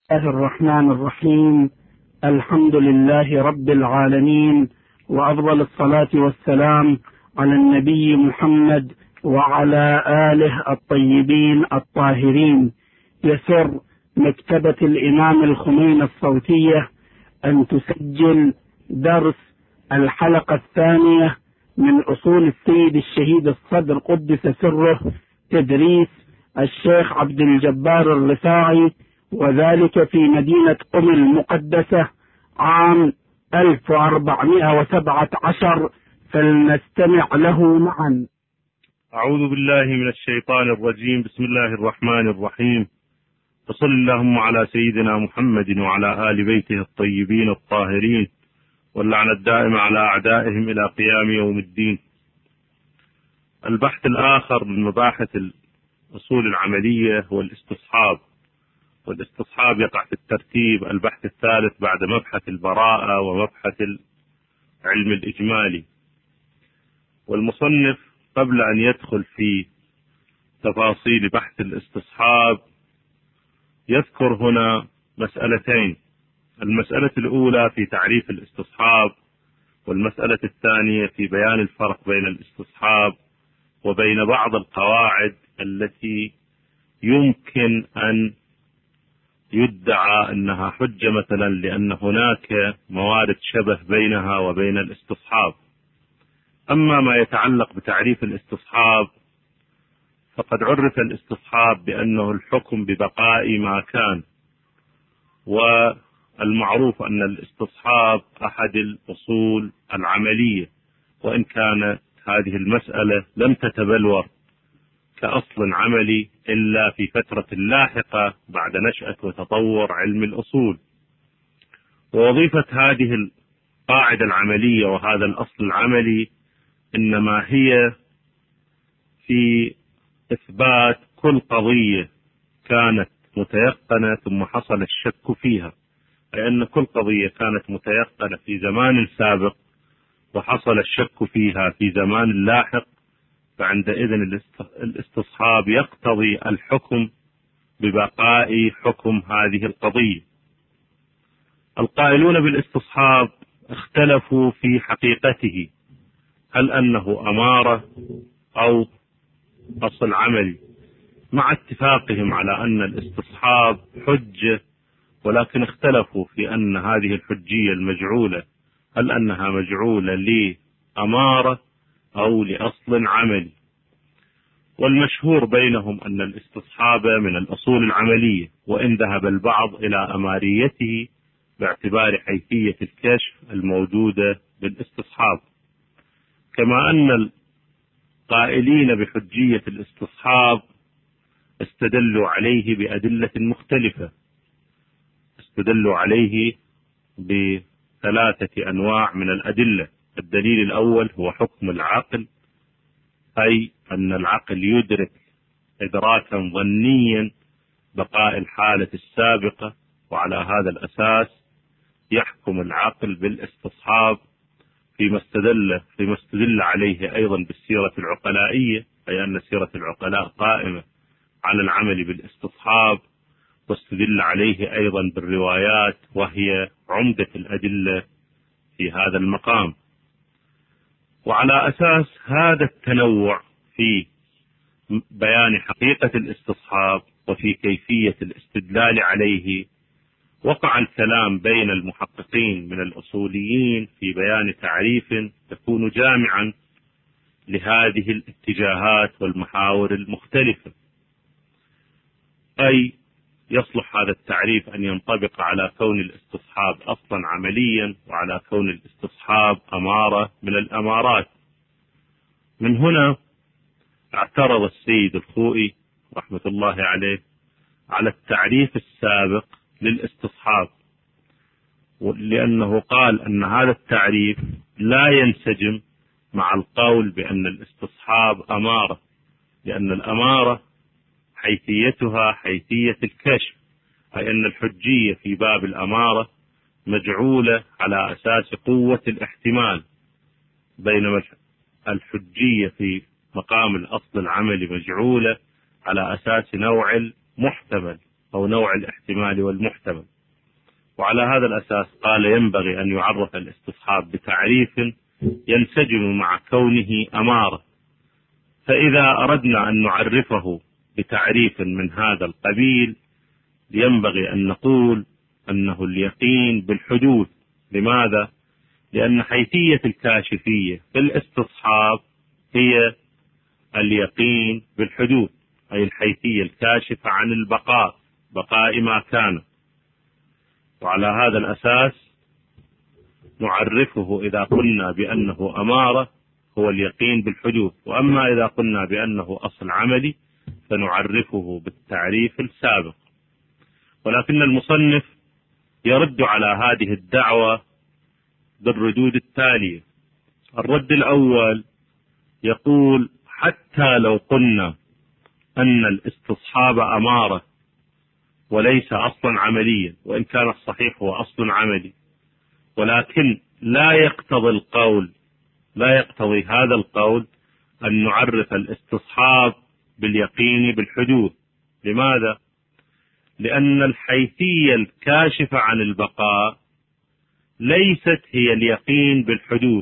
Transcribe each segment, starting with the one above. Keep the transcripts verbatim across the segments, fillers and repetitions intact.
الله الرحمن الرحيم. الحمد لله رب العالمين، وأفضل الصلاة والسلام على النبي محمد وعلى آله الطيبين الطاهرين. يسر مكتبة الإمام الخميني الصوتية أن تسجل درس الحلقة الثانية من أصول السيد الشهيد الصدر قدس سره، تدريس الشيخ عبد الجبار الرفاعي، وذلك في مدينة قم المقدسة عام ألف وأربعمائة وسبعة عشر. فلنستمع له معا. أعوذ بالله من الشيطان الرجيم. بسم الله الرحمن الرحيم، وصل اللهم على سيدنا محمد وعلى آل بيته الطيبين الطاهرين، واللعنة الدائمة على أعدائهم إلى قيام يوم الدين. البحث الآخر من مباحث الأصول العملية هو الاستصحاب، والاستصحاب يقع في الترتيب البحث الثالث بعد مبحث البراءة ومبحث العلم الإجمالي. والمصنف قبل أن يدخل في تفاصيل بحث الاستصحاب يذكر هنا مسألتين: المسألة الأولى في تعريف الاستصحاب، والمسألة الثانية في بيان الفرق بين الاستصحاب وبين بعض القواعد التي يمكن أن يدعى أنها حجة، مثلا لأن هناك موارد شبه بينها وبين الاستصحاب. أما ما يتعلق بتعريف الاستصحاب فقد عرف الاستصحاب بأنه الحكم ببقاء ما كان، والمعروف أن الاستصحاب أحد الأصول العملية، وإن كانت هذه المسألة لم تتبلور كأصل عملي إلا في فترة لاحقة بعد نشأة وتطور علم الأصول. ووظيفة هذه القاعدة العملية وهذا الأصل العملي إنما هي في إثبات كل قضية كانت متيقنة ثم حصل الشك فيها، لأن كل قضية كانت متيقنة في زمان سابق وحصل الشك فيها في زمان لاحق، فعندئذ الاستصحاب يقتضي الحكم ببقاء حكم هذه القضية. القائلون بالاستصحاب اختلفوا في حقيقته، هل أنه أمارة أو أصل عملي، مع اتفاقهم على أن الاستصحاب حجة، ولكن اختلفوا في أن هذه الحجية المجعولة هل أنها مجعولة لأمارة أو لأصل عملي. والمشهور بينهم أن الاستصحاب من الأصول العملية، وإن ذهب البعض إلى أماريته باعتبار حيثية الكشف الموجودة بالاستصحاب. كما أن القائلين بحجية الاستصحاب استدلوا عليه بأدلة مختلفة، استدلوا عليه بثلاثة أنواع من الأدلة. الدليل الأول هو حكم العقل، أي أن العقل يدرك إدراكا ظنيا بقاء الحالة السابقة، وعلى هذا الأساس يحكم العقل بالاستصحاب فيما استدل فيما استدل عليه أيضا بالسيرة العقلائية، أي أن سيرة العقلاء قائمة على العمل بالاستصحاب، واستدل عليه أيضا بالروايات، وهي عمدة الأدلة في هذا المقام. وعلى أساس هذا التنوع في بيان حقيقة الاستصحاب وفي كيفية الاستدلال عليه وقع الكلام بين المحققين من الأصوليين في بيان تعريف يكون جامعا لهذه الاتجاهات والمحاور المختلفة، أي يصلح هذا التعريف أن ينطبق على كون الاستصحاب أصلا عمليا، وعلى كون الاستصحاب أمارة من الأمارات. من هنا اعترض السيد الخوئي رحمة الله عليه على التعريف السابق للاستصحاب، لأنه قال أن هذا التعريف لا ينسجم مع القول بأن الاستصحاب أمارة، لأن الأمارة حيثيتها حيثية الكشف، أي أن الحجية في باب الأمارة مجعولة على أساس قوة الاحتمال، بينما الحجية في مقام الأصل العملي مجعولة على أساس نوع المحتمل. أو نوع الاحتمال والمحتمل. وعلى هذا الأساس قال ينبغي أن يعرف الاستصحاب بتعريف ينسجم مع كونه أمارة. فإذا أردنا أن نعرفه بتعريف من هذا القبيل ينبغي أن نقول أنه اليقين بالحدوث. لماذا؟ لأن حيثية الكاشفية في الاستصحاب هي اليقين بالحدوث، أي الحيثية الكاشفة عن البقاء، بقاء ما كان. وعلى هذا الأساس نعرفه إذا قلنا بأنه أمارة هو اليقين بالحدوث، وأما إذا قلنا بأنه أصل عملي فنعرفه بالتعريف السابق. ولكن المصنف يرد على هذه الدعوة بالردود التالية. الرد الأول يقول حتى لو قلنا أن الاستصحاب أمارة وليس أصلا عمليا، وإن كان الصحيح هو أصل عملي، ولكن لا يقتضي القول لا يقتضي هذا القول أن نعرف الاستصحاب باليقين بالحدوث. لماذا؟ لأن الحيثية الكاشفة عن البقاء ليست هي اليقين بالحدوث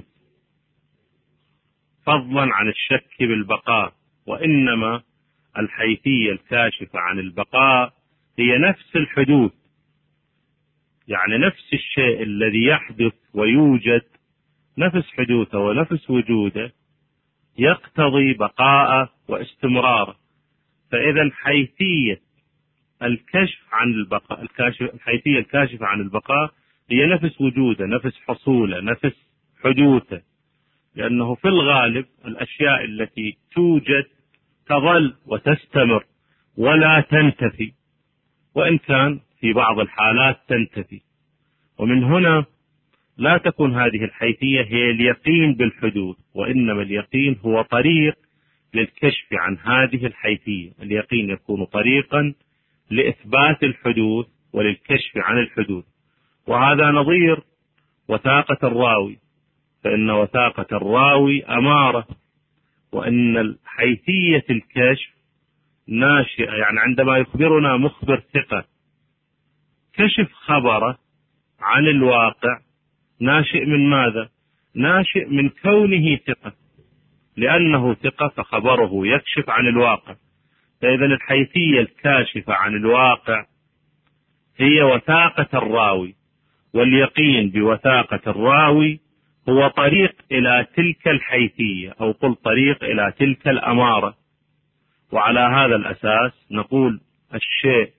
فضلا عن الشك بالبقاء، وإنما الحيثية الكاشفة عن البقاء هي نفس الحدوث، يعني نفس الشيء الذي يحدث ويوجد، نفس حدوثه ونفس وجوده يقتضي بقاءه واستمراره. فإذا الحيثية الكشف عن البقاء الكاشف الحيثية الكاشفة عن البقاء هي نفس وجوده، نفس حصوله، نفس حدوثه، لأنه في الغالب الأشياء التي توجد تظل وتستمر ولا تنتفي، وإن كان في بعض الحالات تنتفي. ومن هنا لا تكون هذه الحيثية هي اليقين بالحدوث، وإنما اليقين هو طريق للكشف عن هذه الحيثية. اليقين يكون طريقا لإثبات الحدوث وللكشف عن الحدوث، وهذا نظير وثاقة الراوي، فإن وثاقة الراوي أمارة، وإن الحيثية الكشف ناشئة، يعني عندما يخبرنا مخبر ثقة كشف خبره عن الواقع ناشئ من ماذا؟ ناشئ من كونه ثقة، لأنه ثقة فخبره يكشف عن الواقع. فإذا الحيثية الكاشفة عن الواقع هي وثاقة الراوي، واليقين بوثاقة الراوي هو طريق إلى تلك الحيثية، أو قل طريق إلى تلك الأمارة. وعلى هذا الأساس نقول الشيء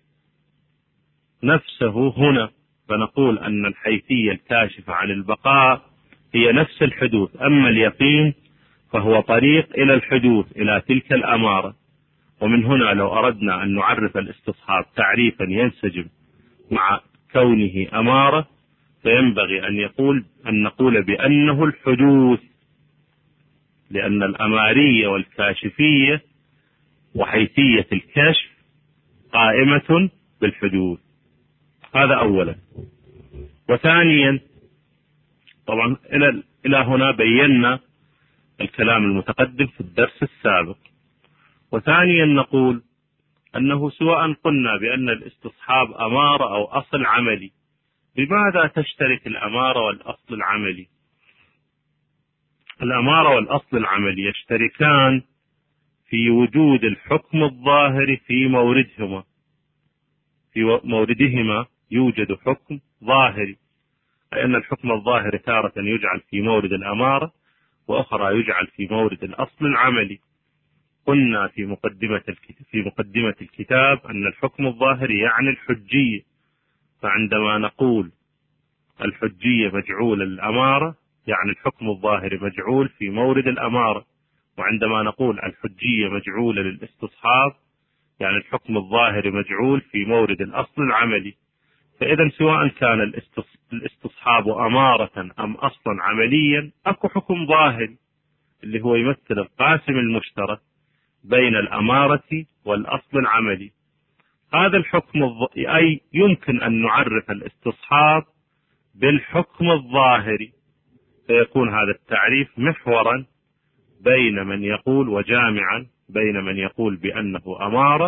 نفسه هنا، فنقول أن الحيثية الكاشفة عن البقاء هي نفس الحدوث، أما اليقين فهو طريق إلى الحدوث، إلى تلك الأمارة. ومن هنا لو أردنا أن نعرف الاستصحاب تعريفا ينسجم مع كونه أمارة فينبغي أن يقول أن نقول بأنه الحدوث، لأن الأمارية والكاشفية وحيثية الكشف قائمة بالحدوث. هذا أولا. وثانيا، طبعا إلى إلى هنا بينا الكلام المتقدم في الدرس السابق. وثانيا نقول أنه سواء قلنا بأن الاستصحاب أمارة أو أصل عملي، بماذا تشترك الأمارة والأصل العملي؟ الأمارة والأصل العملي يشتركان في وجود الحكم الظاهر في موردهما في موردهما يوجد حكم ظاهري، أي أن الحكم الظاهر تارة يجعل في مورد الأمارة، وأخرى يجعل في مورد الأصل العملي. قلنا في مقدمة في مقدمة الكتاب أن الحكم الظاهر يعني الحجية، فعندما نقول الحجية مجعول الأمارة يعني الحكم الظاهر مجعول في مورد الأمارة، وعندما نقول الحجية مجعولة للاستصحاب يعني الحكم الظاهر مجعول في مورد الأصل العملي. فإذا سواء كان الاستصحاب أمارة أم أصلا عمليا أكو حكم ظاهر اللي هو يمثل القاسم المشترك بين الأمارة والأصل العملي. هذا الحكم الظ... أي يمكن أن نعرف الاستصحاب بالحكم الظاهري، فيكون هذا التعريف محورا بين من يقول وجامعا بين من يقول بأنه أمارة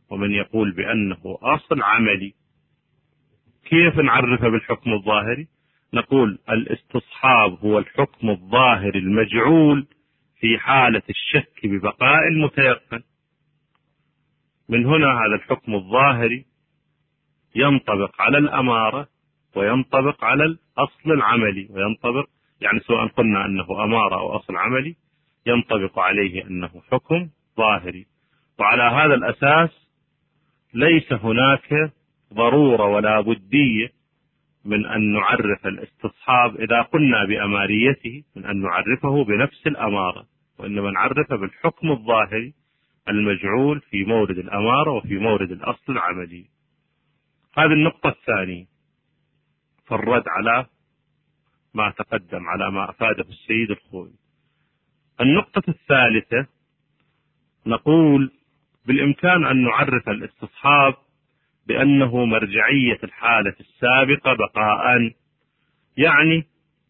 ومن يقول بأنه أصل عملي. كيف نعرفه بالحكم الظاهري؟ نقول الاستصحاب هو الحكم الظاهري المجعول في حالة الشك ببقاء المتيقن. من هنا هذا الحكم الظاهري ينطبق على الأمارة وينطبق على الأصل العملي، وينطبق يعني سواء قلنا أنه أمارة أو أصل عملي ينطبق عليه أنه حكم ظاهري. وعلى هذا الأساس ليس هناك ضرورة ولا بدية من أن نعرف الاستصحاب إذا قلنا بأماريته من أن نعرفه بنفس الأمارة، وإنما نعرفه بالحكم الظاهري المجعول في مورد الأمارة وفي مورد الأصل العملي. هذه النقطة الثانية في الرد على ما تقدم، على ما أفاده السيد الخوئي. النقطة الثالثة نقول بالإمكان أن نعرف الاستصحاب بأنه مرجعية الحالة السابقة بقاء، يعني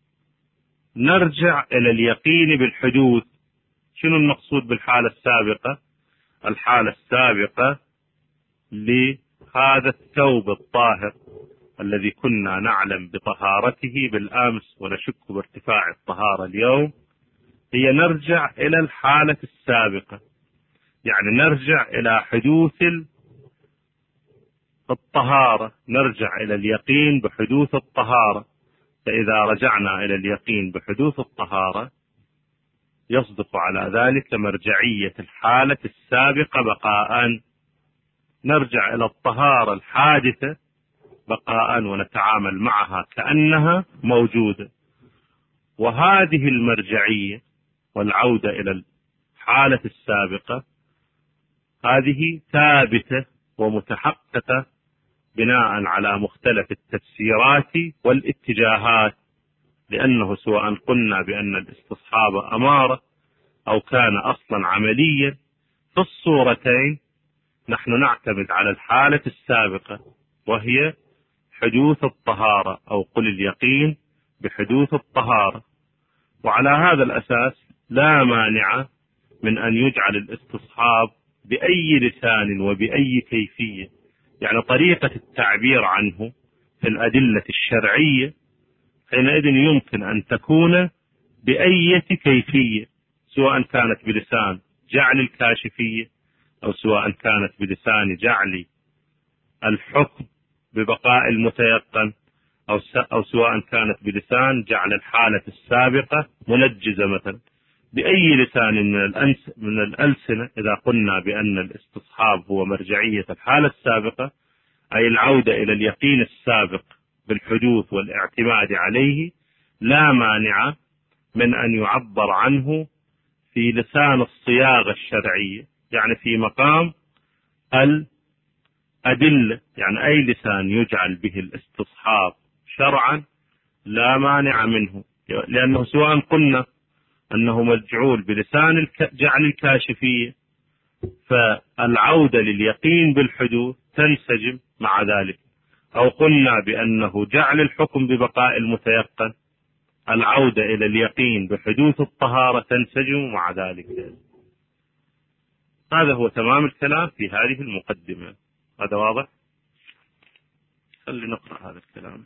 نرجع إلى اليقين بالحدوث. شنو المقصود بالحالة السابقة؟ الحالة السابقة لهذا الثوب الطاهر الذي كنا نعلم بطهارته بالأمس ونشك بارتفاع الطهارة اليوم، هي نرجع إلى الحالة السابقة، يعني نرجع إلى حدوث الطهارة، نرجع إلى اليقين بحدوث الطهارة. فإذا رجعنا إلى اليقين بحدوث الطهارة يصدق على ذلك مرجعية الحالة السابقة بقاء، نرجع إلى الطهارة الحادثة بقاء ونتعامل معها كأنها موجودة. وهذه المرجعية والعودة إلى الحالة السابقة هذه ثابتة ومتحققة بناء على مختلف التفسيرات والاتجاهات، لأنه سواء قلنا بأن الاستصحاب أمارة أو كان أصلا عمليا، في الصورتين نحن نعتمد على الحالة السابقة وهي حدوث الطهارة، أو قل اليقين بحدوث الطهارة. وعلى هذا الأساس لا مانع من أن يجعل الاستصحاب بأي لسان وبأي كيفية، يعني طريقة التعبير عنه في الأدلة الشرعية حينئذ يمكن أن تكون بأي كيفية، سواء كانت بلسان جعل الكاشفية أو سواء كانت بلسان جعل الحكم ببقاء المتيقن، أو أو سواء كانت بلسان جعل الحالة السابقة منجزة مثلا. بأي لسان من الأنس من الألسنة إذا قلنا بأن الاستصحاب هو مرجعية الحالة السابقة، أي العودة إلى اليقين السابق بالحدوث والاعتماد عليه، لا مانع من أن يعبر عنه في لسان الصياغة الشرعية، يعني في مقام الأدلة، يعني أي لسان يجعل به الاستصحاب شرعا لا مانع منه، لأنه سواء قلنا أنه مجعول بلسان جعل الكاشفية فالعودة لليقين بالحدوث تنسجم مع ذلك، أو قلنا بأنه جعل الحكم ببقاء المتيقن العودة إلى اليقين بحدوث الطهارة تنسجم مع ذلك. هذا هو تمام الكلام في هذه المقدمة. هذا واضح؟ خلي نقرأ هذا الكلام.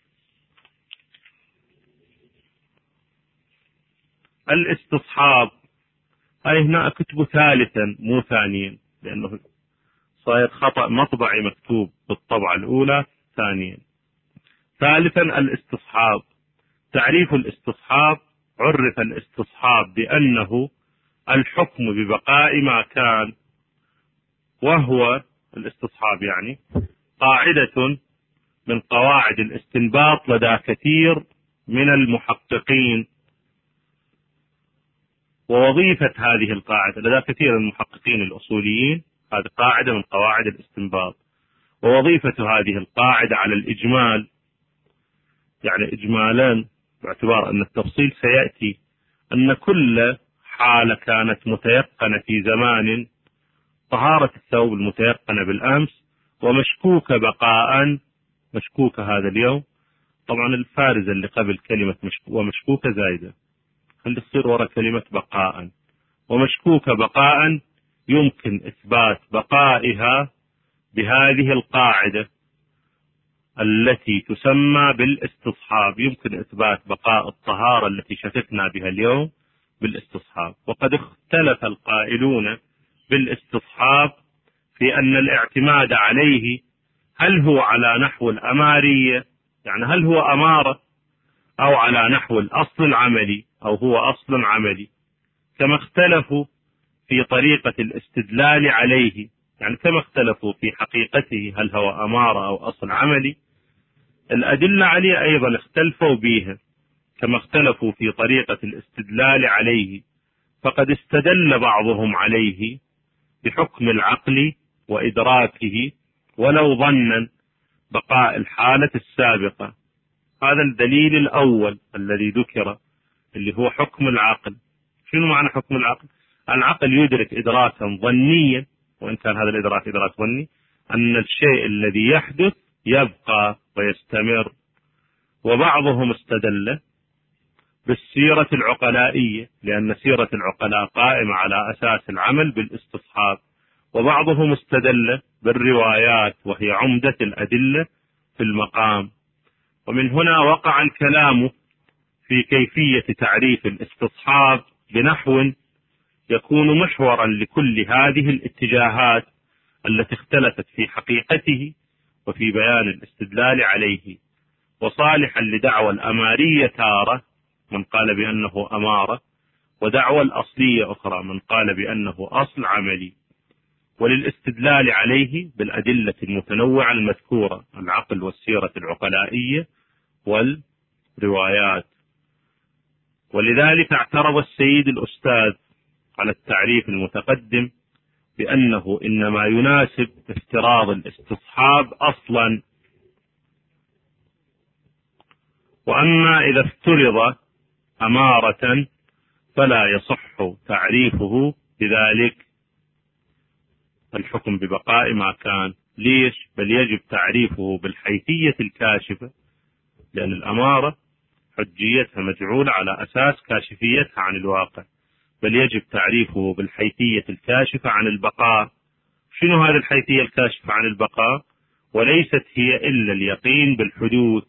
الاستصحاب، هاي هنا أكتبه ثالثا مو ثانيا، لأنه صاير خطأ مطبعي مكتوب بالطبعة الأولى ثانيا. ثالثا الاستصحاب. تعريف الاستصحاب: عرف الاستصحاب بأنه الحكم ببقاء ما كان، وهو الاستصحاب يعني قاعدة من قواعد الاستنباط لدى كثير من المحققين. ووظيفة هذه القاعدة لدى كثير من المحققين الأصوليين، هذه قاعدة من قواعد الاستنباط. ووظيفة هذه القاعدة على الإجمال، يعني إجمالا باعتبار أن التفصيل سيأتي، أن كل حالة كانت متيقنة في زمان، طهارة الثوب المتيقنة بالأمس ومشكوكة بقاء، مشكوكة هذا اليوم، طبعا الفارزة اللي قبل كلمة ومشكوكة زايدة، خلي تصير وراء كلمة بقاء. ومشكوكة بقاء يمكن إثبات بقائها بهذه القاعدة التي تسمى بالاستصحاب، يمكن إثبات بقاء الطهارة التي شككنا بها اليوم بالاستصحاب. وقد اختلف القائلون بالاستصحاب في أن الاعتماد عليه هل هو على نحو الأمارية، يعني هل هو أمارة، أو على نحو الأصل العملي، أو هو أصل عملي، كما اختلفوا في طريقة الاستدلال عليه، يعني كما اختلفوا في حقيقته هل هو أمارة أو أصل عملي، الأدلة عليه أيضا اختلفوا بها كما اختلفوا في طريقة الاستدلال عليه. فقد استدل بعضهم عليه بحكم العقل وإدراكه ولو ظنا بقاء الحالة السابقة. هذا الدليل الأول الذي ذكر اللي هو حكم العقل. شنو معنى حكم العقل؟ العقل يدرك إدراكا ظنيا، وإن كان هذا الإدراك إدراك ظني، أن الشيء الذي يحدث يبقى ويستمر. وبعضهم استدل بالسيرة العقلائية، لأن سيرة العقلاء قائمة على أساس العمل بالاستصحاب. وبعضهم استدل بالروايات، وهي عمدة الأدلة في المقام. ومن هنا وقع الكلام في كيفية تعريف الاستصحاب بنحو يكون محورا لكل هذه الاتجاهات التي اختلفت في حقيقته وفي بيان الاستدلال عليه، وصالحا لدعوى الأمارية تارة من قال بأنه أمارة، ودعوى الأصلية أخرى من قال بأنه أصل عملي، وللاستدلال عليه بالأدلة المتنوعة المذكورة، العقل والسيرة العقلائية والروايات. ولذلك اعترض السيد الأستاذ على التعريف المتقدم بأنه إنما يناسب افتراض الاستصحاب أصلا، وأما إذا افترض أمارة فلا يصح تعريفه بذلك الحكم ببقاء ما كان. ليش؟ بل يجب تعريفه بالحيثية الكاشفة، لأن الأمارة حجيتها مجعولة على أساس كاشفيتها عن الواقع، بل يجب تعريفه بالحيثية الكاشفة عن البقاء. شنو هذه الحيثية الكاشفة عن البقاء؟ وليست هي إلا اليقين بالحدوث.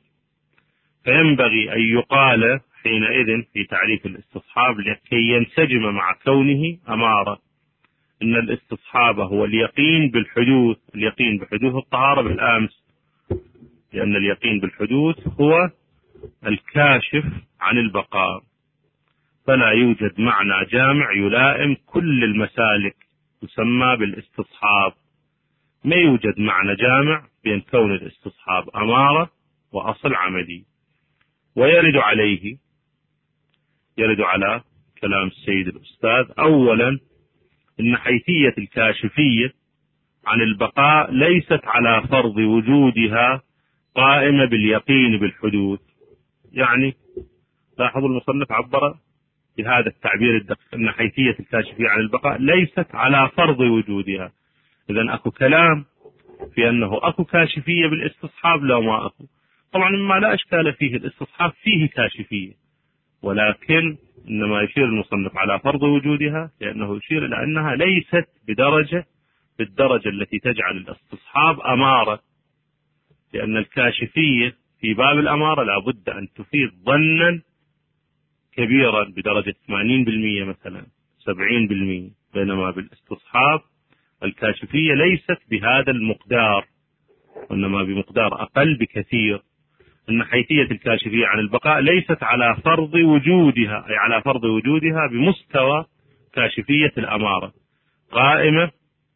فينبغي أن يقال حينئذ في تعريف الاستصحاب لكي ينسجم مع كونه أمارة، إن الاستصحاب هو اليقين بالحدوث، اليقين بحدوث الطهارة بالأمس، لأن اليقين بالحدوث هو الكاشف عن البقاء. فلا يوجد معنى جامع يلائم كل المسالك يسمى بالاستصحاب. ما يوجد معنى جامع بين كون الاستصحاب أمارة وأصل عملي. ويرد عليه، يرد على كلام السيد الأستاذ أولا إن حيثية الكاشفية عن البقاء ليست على فرض وجودها قائمة باليقين بالحدوث. يعني لاحظوا المصنف عبر بهذا التعبير الدقيق أن حيثية الكاشفية عن البقاء ليست على فرض وجودها. إذن أكو كلام في أنه أكو كاشفية بالاستصحاب؟ لا، ما أكو. طبعا مما لا إشكال فيه، الاستصحاب فيه كاشفية، ولكن إنما يشير المصنف على فرض وجودها لأنه يشير إلى أنها ليست بدرجة بالدرجة التي تجعل الاستصحاب أمارة، لأن الكاشفية في باب الأمارة لا بد أن تفيد ظنا كبيرا بدرجة ثمانين بالمئة مثلا سبعين بالمئة، بينما بالاستصحاب الكاشفية ليست بهذا المقدار، وإنما بمقدار أقل بكثير. أن حيثية الكاشفية عن البقاء ليست على فرض وجودها، أي على فرض وجودها بمستوى كاشفية الأمارة، قائمة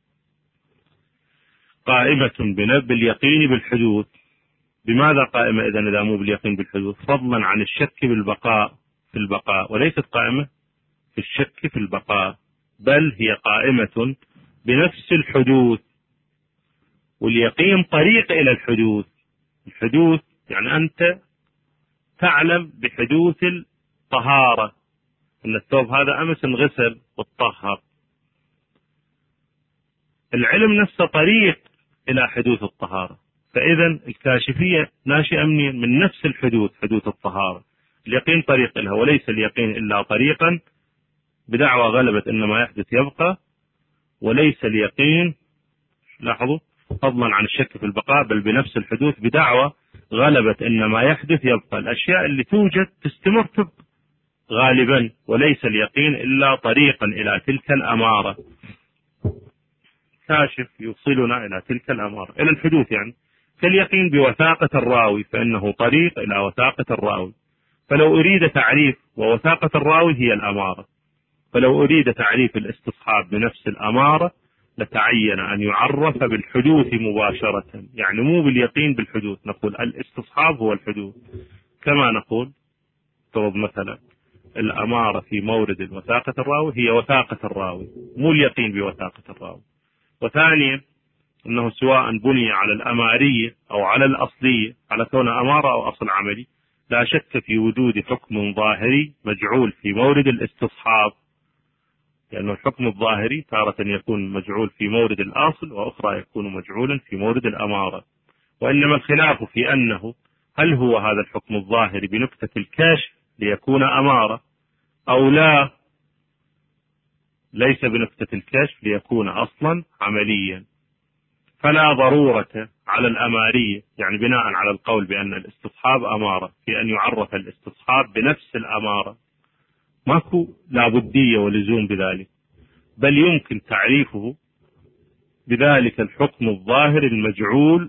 قائمة باليقين بالحدوث. بماذا قائمة إذن إذا مو باليقين بالحدوث؟ فضلا عن الشك بالبقاء في البقاء، وليست قائمة في الشك في البقاء، بل هي قائمة بنفس الحدوث. واليقين طريق إلى الحدوث. الحدوث يعني أنت تعلم بحدوث الطهارة، أن الثوب هذا أمس انغسل والطهر. العلم نفسه طريق إلى حدوث الطهارة. فإذا الكاشفية ناشئة من نفس الحدوث، حدوث الطهارة. اليقين طريق لها، وليس اليقين إلا طريقا بدعوى غلبة إنما يحدث يبقى، وليس اليقين لاحظوا فضلا عن الشك في البقاء، بل بنفس الحدوث، بدعوى غلبت أن ما يحدث يبقى. الأشياء اللي توجد تستمر تبقى غالبا، وليس اليقين إلا طريقا إلى تلك الأمارة، كاشف يوصلنا إلى تلك الأمارة، إلى الحدوث يعني. كاليقين بوثاقة الراوي فإنه طريق إلى وثاقة الراوي. فلو أريد تعريف ووثاقة الراوي هي الأمارة، فلو أريد تعريف الاستصحاب بنفس الأمارة لتعين أن يعرف بالحدوث مباشرة، يعني مو باليقين، بالحدوث. نقول الاستصحاب هو الحدوث، كما نقول طب مثلا الأمارة في مورد وثاقة الراوي هي وثاقة الراوي، مو اليقين بوثاقة الراوي. وثانيا أنه سواء بني على الأمارية أو على الأصلية، على كون أمارة أو أصل عملي، لا شك في وجود حكم ظاهري مجعول في مورد الاستصحاب، لأنه الحكم الظاهري تارة يكون مجعول في مورد الأصل، وأخرى يكون مجعولا في مورد الأمارة. وإنما الخلاف في أنه هل هو هذا الحكم الظاهري بنكتة الكشف ليكون أمارة، أو لا ليس بنكتة الكشف ليكون أصلا عمليا. فلا ضرورة على الأمارية، يعني بناء على القول بأن الاستصحاب أمارة، في أن يعرف الاستصحاب بنفس الأمارة، ماكو لابدية ولزوم بذلك، بل يمكن تعريفه بذلك الحكم الظاهر المجعول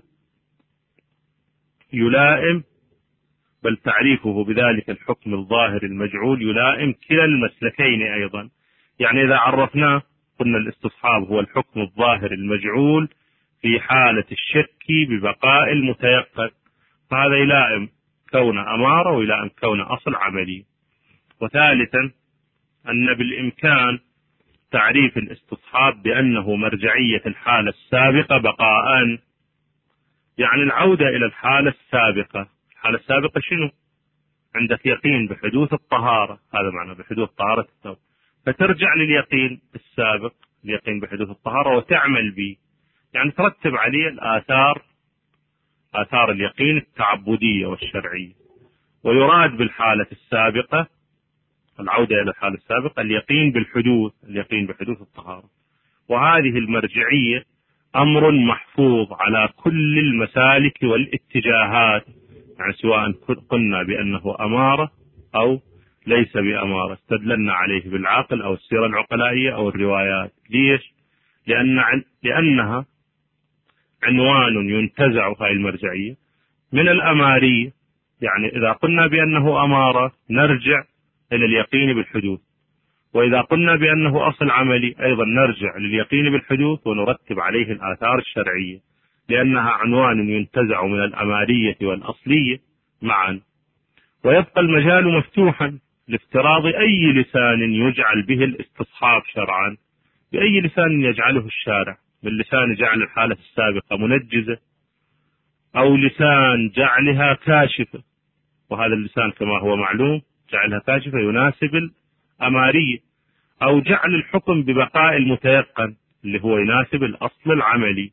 يلائم، بل تعريفه بذلك الحكم الظاهر المجعول يلائم كلا المسلكين أيضا. يعني إذا عرفناه قلنا الاستصحاب هو الحكم الظاهر المجعول في حالة الشك ببقاء المتيقن، فهذا يلائم كون أمارة ويلائم كون أصل عملي. وثالثا أن بالإمكان تعريف الاستصحاب بأنه مرجعية الحالة السابقة بقاء، يعني العودة إلى الحالة السابقة. الحالة السابقة شنو؟ عندك يقين بحدوث الطهارة، هذا معنى بحدوث طهارة الثوب، فترجع لليقين السابق، اليقين بحدوث الطهارة، وتعمل به، يعني ترتب عليه الآثار، آثار اليقين التعبدية والشرعية. ويراد بالحالة السابقة، العودة إلى الحالة السابقة، اليقين بالحدوث، اليقين بحدوث الطهارة. وهذه المرجعية أمر محفوظ على كل المسالك والاتجاهات، يعني سواء قلنا بأنه أمارة أو ليس بأمارة، استدللنا عليه بالعقل أو السيرة العقلائية أو الروايات. ليش؟ لأن لأنها عنوان ينتزع هاي المرجعية من الأمارية. يعني إذا قلنا بأنه أمارة نرجع إلى اليقين بالحدوث، وإذا قلنا بأنه أصل عملي أيضا نرجع لليقين بالحدوث ونرتب عليه الآثار الشرعية، لأنها عنوان ينتزع من الأمارية والأصلية معا. ويبقى المجال مفتوحا لافتراض أي لسان يجعل به الاستصحاب شرعا، بأي لسان يجعله الشارع، من لسان جعل الحالة السابقة منجزة، أو لسان جعلها كاشفة، وهذا اللسان كما هو معلوم جعلها كاشفة يناسب الأمارية، أو جعل الحكم ببقاء المتيقن اللي هو يناسب الأصل العملي.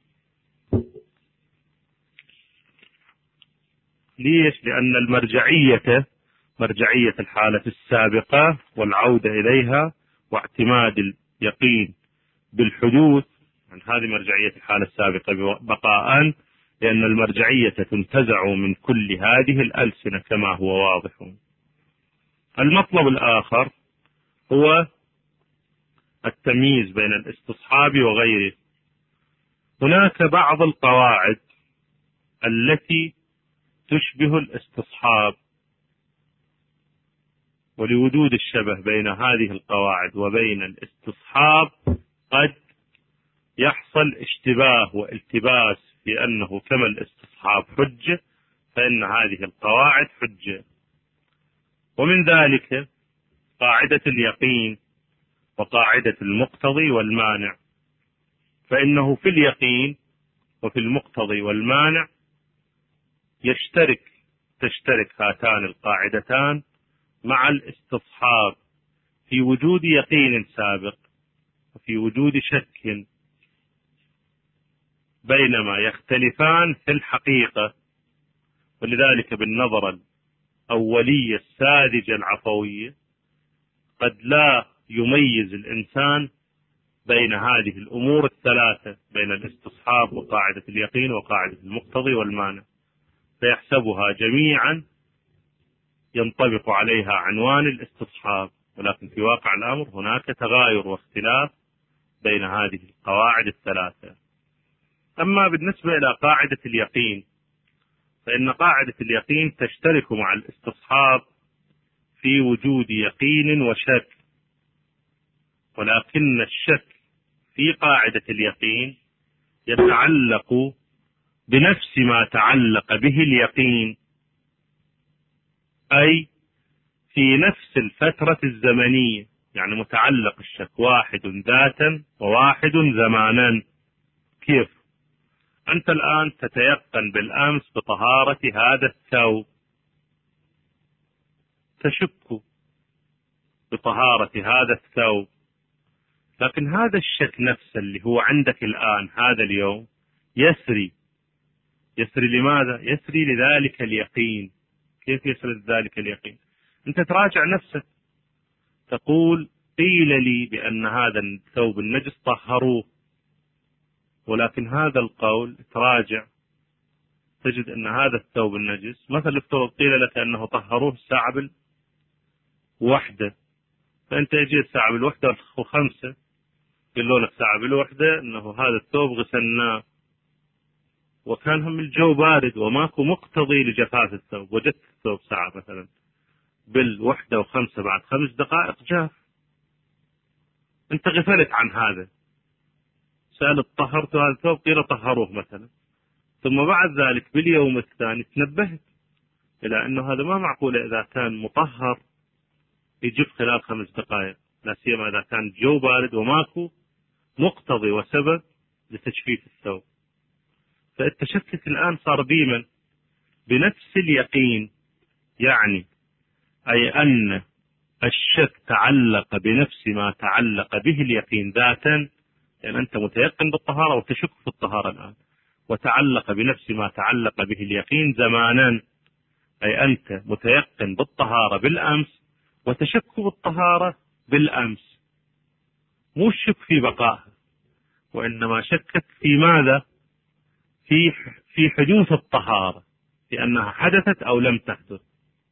ليش؟ لأن المرجعية مرجعية الحالة السابقة والعودة إليها واعتماد اليقين بالحدوث، يعني هذه مرجعية الحالة السابقة بقاء، لأن المرجعية تنتزع من كل هذه الألسنة كما هو واضح. المطلب الآخر هو التمييز بين الاستصحاب وغيره. هناك بعض القواعد التي تشبه الاستصحاب، ولوجود الشبه بين هذه القواعد وبين الاستصحاب قد يحصل اشتباه والتباس في أنه كما الاستصحاب حجة فإن هذه القواعد حجة. ومن ذلك قاعدة اليقين وقاعدة المقتضي والمانع، فإنه في اليقين وفي المقتضي والمانع يشترك تشترك هاتان القاعدتان مع الاستصحاب في وجود يقين سابق وفي وجود شك، بينما يختلفان في الحقيقة. ولذلك بالنظرة الأولية الساذجة العفوية قد لا يميز الإنسان بين هذه الأمور الثلاثة، بين الاستصحاب وقاعدة اليقين وقاعدة المقتضي والمانع، فيحسبها جميعا ينطبق عليها عنوان الاستصحاب، ولكن في واقع الأمر هناك تغاير واختلاف بين هذه القواعد الثلاثة. أما بالنسبة إلى قاعدة اليقين، فإن قاعدة اليقين تشترك مع الاستصحاب في وجود يقين وشك، ولكن الشك في قاعدة اليقين يتعلق بنفس ما تعلق به اليقين، أي في نفس الفترة الزمنية، يعني متعلق الشك واحد ذاتا وواحد زمانا. كيف؟ أنت الآن تتيقن بالأمس بطهارة هذا الثوب، تشك بطهارة هذا الثوب، لكن هذا الشك نفسه اللي هو عندك الآن هذا اليوم يسري. يسري لماذا؟ يسري لذلك اليقين. كيف يسري لذلك اليقين؟ أنت تراجع نفسك، تقول قيل لي بأن هذا الثوب النجس طهروه، ولكن هذا القول تراجع تجد أن هذا الثوب النجس مثلا افترض قيل لك أنه طهروه الساعة بالوحدة، فأنت يجي الساعة بالوحدة وخمسة قالوا لك ساعة بالوحدة أنه هذا الثوب غسلناه، وكان هم الجو بارد وماكو مقتضي لجفاف الثوب، وجدت الثوب ساعة مثلا بالوحدة وخمسة بعد خمس دقائق جاف، أنت غفلت عن هذا، سألت طهرت هذا الثوب قيل طهروه مثلا، ثم بعد ذلك باليوم الثاني تنبهت إلى أنه هذا ما معقول إذا كان مطهر يجيب خلال خمس دقائق، لا سيما إذا كان الجو بارد وماكو مقتضي وسبب لتجفيف الثوب. فالتشكك الآن صار بيمن بنفس اليقين، يعني أي أن الشك تعلق بنفس ما تعلق به اليقين ذاتا، يعني أنت متيقن بالطهارة وتشك في الطهارة الآن، وتعلق بنفس ما تعلق به اليقين زمانا، أي أنت متيقن بالطهارة بالأمس وتشك بالطهارة بالأمس، مو الشك في بقائها، وإنما شكك في ماذا؟ في في حدوث الطهارة، في أنها حدثت أو لم تحدث.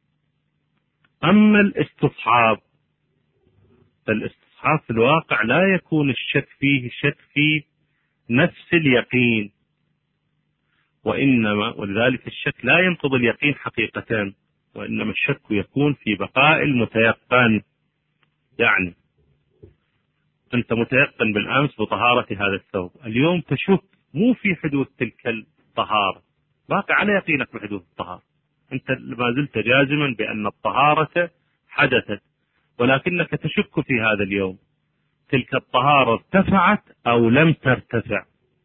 أما الاستصحاب، فالاستصحاب في الواقع لا يكون الشك فيه شك في نفس اليقين، وإنما ولذلك الشك لا ينقض اليقين حقيقة، وإنما الشك يكون في بقاء المتيقن. يعني أنت متيقن بالأمس بطهارة هذا الثوب، اليوم تشك مو في حدوث تلك الطهارة، باقي على يقينك بحدوث الطهارة، أنت ما زلت جازما بأن الطهارة حدثت، ولكنك تشك في هذا اليوم تلك الطهارة ارتفعت أو لم ترتفع.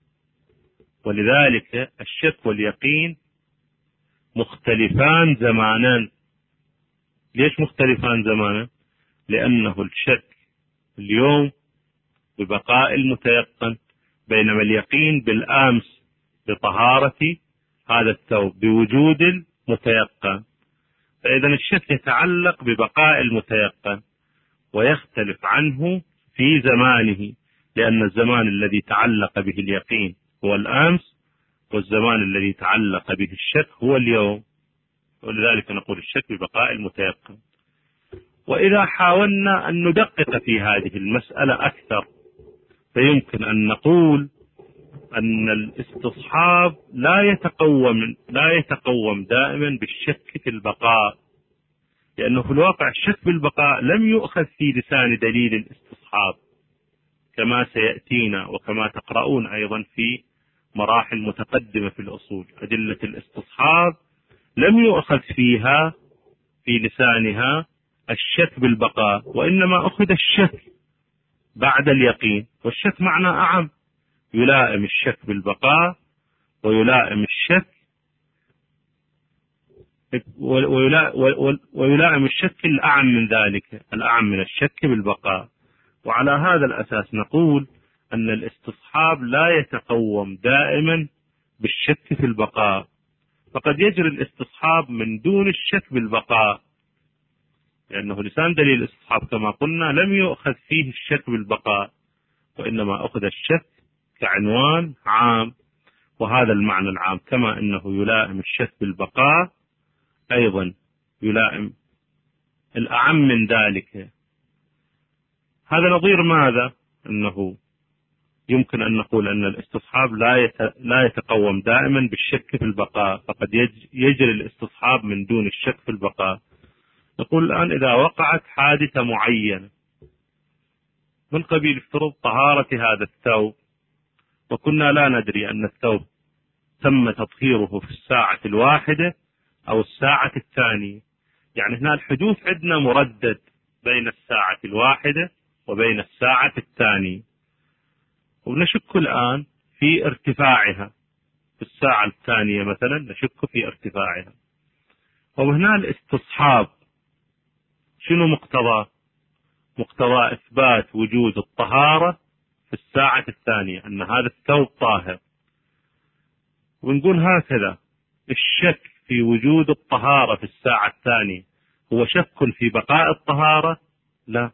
ولذلك الشك واليقين مختلفان زمانا. ليش مختلفان زمانا؟ لأنه الشك اليوم ببقاء المتيقن، بينما اليقين بالأمس بطهارة هذا الثوب بوجود المتيقن. فإذا الشك يتعلق ببقاء المتيقن ويختلف عنه في زمانه، لأن الزمان الذي تعلق به اليقين هو الأمس، والزمان الذي تعلق به الشك هو اليوم، ولذلك نقول الشك ببقاء المتيقن. وإذا حاولنا أن ندقق في هذه المسألة أكثر، فيمكن أن نقول أن الاستصحاب لا يتقوم لا يتقوم دائما بالشك في البقاء، لأنه في الواقع الشك بالبقاء لم يؤخذ في لسان دليل الاستصحاب كما سيأتينا وكما تقرؤون أيضا في مراحل متقدمة في الأصول. أدلة الاستصحاب لم يؤخذ فيها في لسانها الشك بالبقاء، وإنما أخذ الشك بعد اليقين، والشك معنى أعم، يلائم الشك بالبقاء ويلائم الشك ويلائم الشك الأعم من ذلك، الأعم من الشك بالبقاء. وعلى هذا الأساس نقول أن الاستصحاب لا يتقوم دائما بالشك في البقاء، فقد يجري الاستصحاب من دون الشك بالبقاء، لأنه لسان دليل الاستصحاب كما قلنا لم يؤخذ فيه الشك بالبقاء، وإنما أخذ الشك كعنوان عام، وهذا المعنى العام كما أنه يلائم الشك بالبقاء أيضا يلائم الأعم من ذلك. هذا نظير ماذا؟ أنه يمكن أن نقول أن الاستصحاب لا لا يتقوم دائما بالشك في البقاء، فقد يجري الاستصحاب من دون الشك في البقاء. نقول الآن إذا وقعت حادثة معينة من قبيل افترض طهارة هذا الثوب، وكنا لا ندري أن الثوب تم تطهيره في الساعة الواحدة أو الساعة الثانية، يعني هنا الحدوث عندنا مردد بين الساعة الواحدة وبين الساعة الثانية، ونشك الآن في ارتفاعها في الساعة الثانية مثلا، نشك في ارتفاعها. وهنا الاستصحاب شنو مقتضاه؟ مقتضى إثبات وجود الطهارة في الساعة الثانية، أن هذا الثوب طاهر. ونقول هكذا الشك في وجود الطهارة في الساعة الثانية هو شك في بقاء الطهارة؟ لا،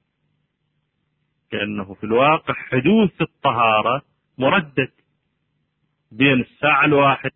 لأنه في الواقع حدوث الطهارة مردد بين الساعة الواحدة.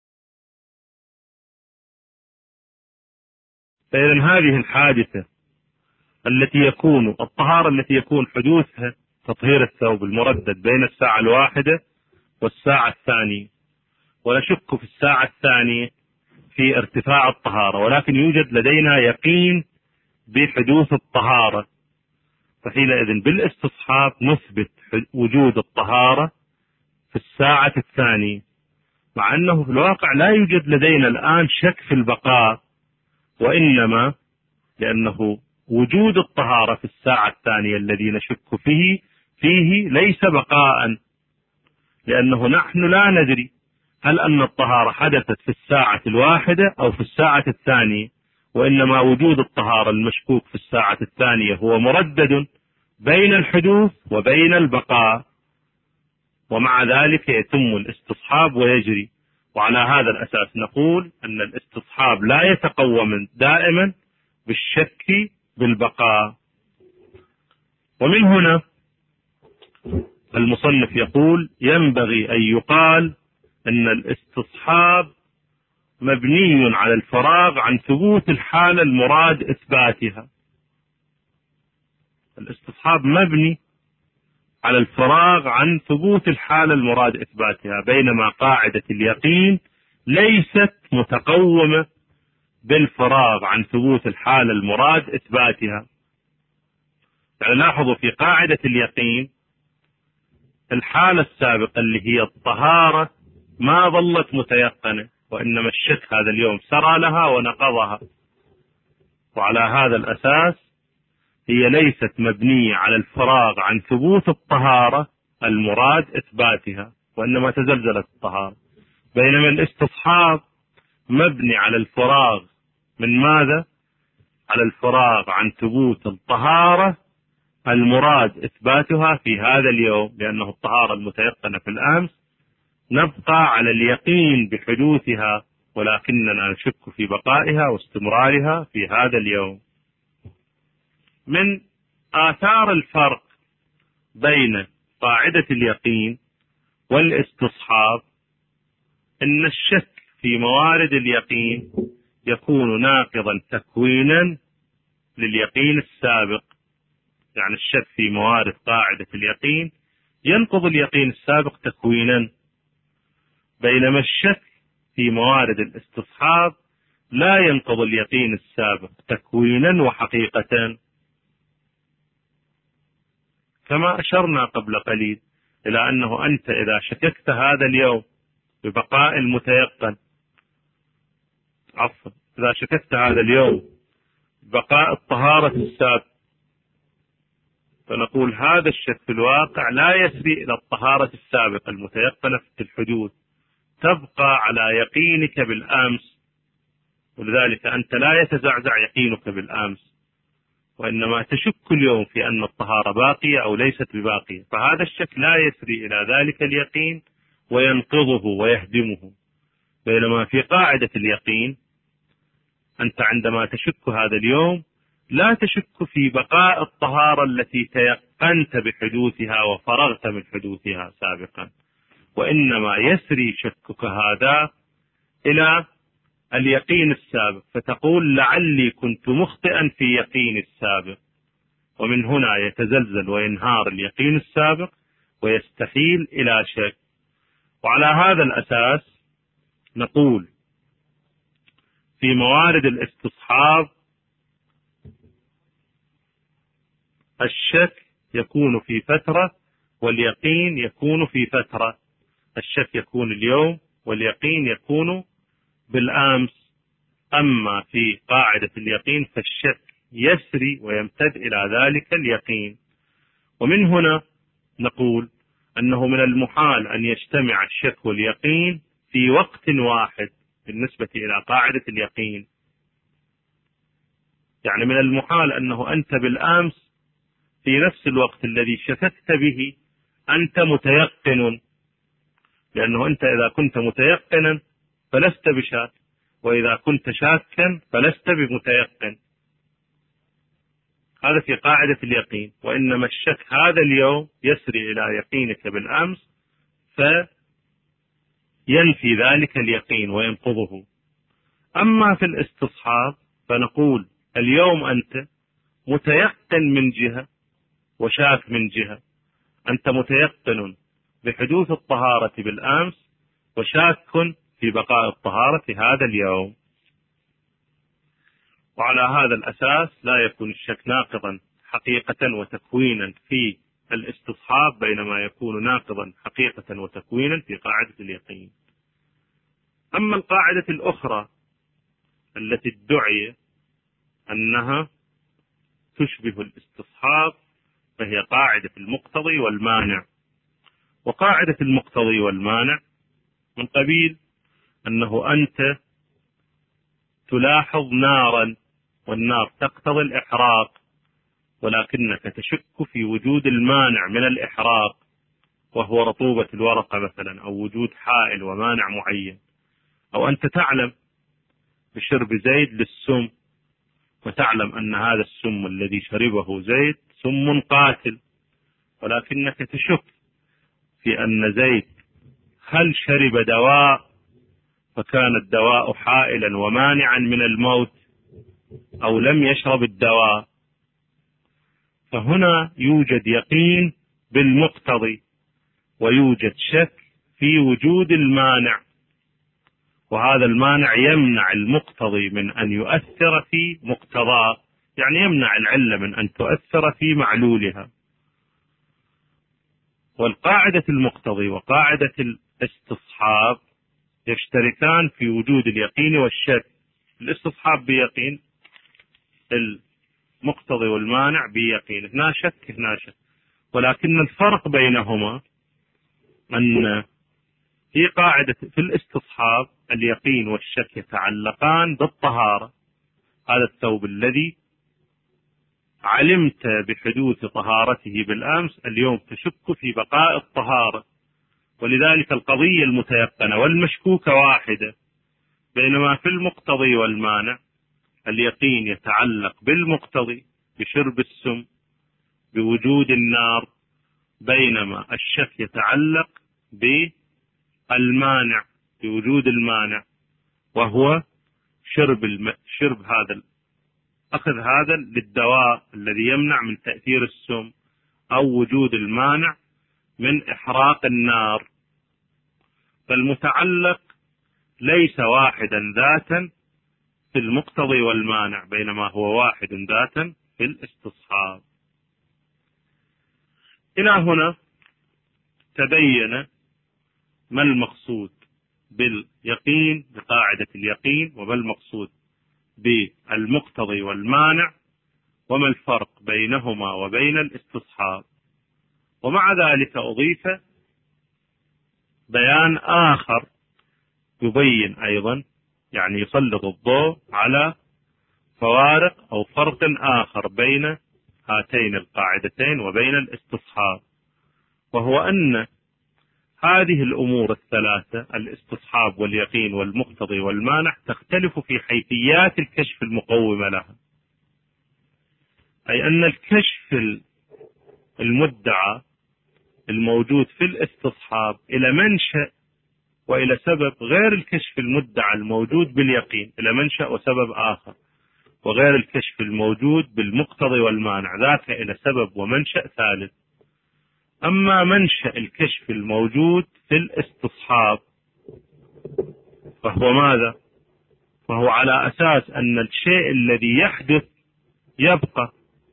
فإذا هذه الحادثة التي يكون الطهارة التي يكون حدوثها تطهير الثوب المردد بين الساعة الواحدة والساعة الثانية، ونشك في الساعة الثانية في ارتفاع الطهارة، ولكن يوجد لدينا يقين بحدوث الطهارة، فحينئذ بالاستصحاب نثبت وجود الطهارة في الساعة الثانية، مع أنه في الواقع لا يوجد لدينا الآن شك في البقاء، وإنما لأنه وجود الطهارة في الساعة الثانية الذي نشك فيه فيه ليس بقاء، لأنه نحن لا ندري هل أن الطهارة حدثت في الساعة الواحدة أو في الساعة الثانية، وإنما وجود الطهارة المشكوك في الساعة الثانية هو مردد بين الحدوث وبين البقاء، ومع ذلك يتم الاستصحاب ويجري. وعلى هذا الأساس نقول أن الاستصحاب لا يتقوم دائما بالشك بالبقاء. ومن هنا المصنف يقول ينبغي أن يقال أن الاستصحاب مبني على الفراغ عن ثبوت الحالة المراد إثباتها. الاستصحاب مبني على الفراغ عن ثبوت الحالة المراد إثباتها، بينما قاعدة اليقين ليست متقومة بالفراغ عن ثبوت الحالة المراد إثباتها. يعني لاحظوا في قاعدة اليقين الحالة السابقة اللي هي الطهارة ما ظلت متيقنة، وإنما الشك هذا اليوم سرى لها ونقضها، وعلى هذا الأساس هي ليست مبنية على الفراغ عن ثبوت الطهارة المراد إثباتها، وإنما تزلزلت الطهارة. بينما الاستصحاب مبني على الفراغ من ماذا؟ على الفراغ عن ثبوت الطهارة المراد إثباتها في هذا اليوم، لأنه الطهارة المتيقنة في الأمس نبقى على اليقين بحدوثها، ولكننا نشك في بقائها واستمرارها في هذا اليوم. من آثار الفرق بين قاعدة اليقين والاستصحاب أن الشك في موارد اليقين يكون ناقضا تكوينا لليقين السابق، يعني الشك في موارد قاعدة اليقين ينقض اليقين السابق تكوينا، بينما الشك في موارد الاستصحاب لا ينقض اليقين السابق تكوينا وحقيقة، كما أشرنا قبل قليل إلى أنه أنت إذا شككت هذا اليوم ببقاء المتيقن، عفوا إذا شككت هذا اليوم بقاء الطهارة السابق، فنقول هذا الشك في الواقع لا يسري إلى الطهارة السابقة المتيقنة في الحدوث، تبقى على يقينك بالأمس، ولذلك أنت لا يتزعزع يقينك بالأمس، وإنما تشك اليوم في أن الطهارة باقية أو ليست بباقية، فهذا الشك لا يسري إلى ذلك اليقين وينقضه ويهدمه. بينما في قاعدة اليقين أنت عندما تشك هذا اليوم لا تشك في بقاء الطهارة التي تيقنت بحدوثها وفرغت من حدوثها سابقا، وإنما يسري شكك هذا إلى اليقين السابق، فتقول لعلي كنت مخطئا في يقيني السابق، ومن هنا يتزلزل وينهار اليقين السابق ويستحيل إلى شك. وعلى هذا الأساس نقول في موارد الاستصحاب الشك يكون في فترة واليقين يكون في فترة. الشك يكون اليوم واليقين يكون بالأمس. أما في قاعدة اليقين فالشك يسري ويمتد إلى ذلك اليقين. ومن هنا نقول أنه من المحال أن يجتمع الشك واليقين في وقت واحد بالنسبة إلى قاعدة اليقين. يعني من المحال أنه أنت بالأمس في نفس الوقت الذي شككت به أنت متيقن، لأنه أنت إذا كنت متيقنا فلست بشاك، وإذا كنت شاكا فلست بمتيقن. هذا في قاعدة اليقين. وإنما الشك هذا اليوم يسري إلى يقينك بالأمس فينفي ذلك اليقين وينقضه. أما في الاستصحاب فنقول اليوم أنت متيقن من جهة وشاك من جهة. أنت متيقن بحدوث الطهارة بالأمس وشاك في بقاء الطهارة هذا اليوم. وعلى هذا الأساس لا يكون الشك ناقضا حقيقة وتكوينا في الاستصحاب، بينما يكون ناقضا حقيقة وتكوينا في قاعدة اليقين. أما القاعدة الأخرى التي ادعي أنها تشبه الاستصحاب فهي قاعدة المقتضي والمانع. وقاعدة المقتضي والمانع من قبيل أنه أنت تلاحظ نارا والنار تقتضي الإحراق، ولكنك تشك في وجود المانع من الإحراق وهو رطوبة الورقة مثلا، أو وجود حائل ومانع معين. أو أنت تعلم بشرب زيد للسم، وتعلم أن هذا السم الذي شربه زيد سم قاتل، ولكنك تشك في أن زيد هل شرب دواء فكان الدواء حائلا ومانعا من الموت أو لم يشرب الدواء. فهنا يوجد يقين بالمقتضي ويوجد شك في وجود المانع، وهذا المانع يمنع المقتضي من أن يؤثر في مقتضاه، يعني يمنع العلة من أن تؤثر في معلولها. والقاعدة المقتضي وقاعدة الاستصحاب يشتركان في وجود اليقين والشك. الاستصحاب بيقين، المقتضي والمانع بيقين، هنا شك هنا شك. ولكن الفرق بينهما أن في قاعدة في الاستصحاب اليقين والشك يتعلقان بالطهارة. هذا الثوب الذي علمت بحدوث طهارته بالأمس اليوم تشك في بقاء الطهارة، ولذلك القضية المتيقنة والمشكوكة واحدة. بينما في المقتضي والمانع اليقين يتعلق بالمقتضي بشرب السم بوجود النار، بينما الشك يتعلق بالمانع بوجود المانع وهو شرب الم... شرب هذا أخذ هذا للدواء الذي يمنع من تأثير السم، أو وجود المانع من إحراق النار. فالمتعلق ليس واحدا ذاتا في المقتضي والمانع، بينما هو واحد ذاتا في الاستصحاب. إلى هنا تبين ما المقصود باليقين بقاعدة اليقين، وما المقصود بالمقتضي والمانع، وما الفرق بينهما وبين الاستصحاب. ومع ذلك أضيف بيان آخر يبين أيضا، يعني يسلط الضوء على فوارق أو فرق آخر بين هاتين القاعدتين وبين الاستصحاب، وهو أن هذه الأمور الثلاثة الاستصحاب واليقين والمقتضي والمانع تختلف في حيثيات الكشف المقومة لها. أي أن الكشف المدعى الموجود في الاستصحاب إلى منشأ وإلى سبب غير الكشف المدعى الموجود باليقين، إلى منشأ وسبب آخر، وغير الكشف الموجود بالمقتضي والمانع ذاك إلى سبب ومنشأ ثالث. أما منشأ الكشف الموجود في الاستصحاب فهو ماذا؟ فهو على أساس أن الشيء الذي يحدث يبقى،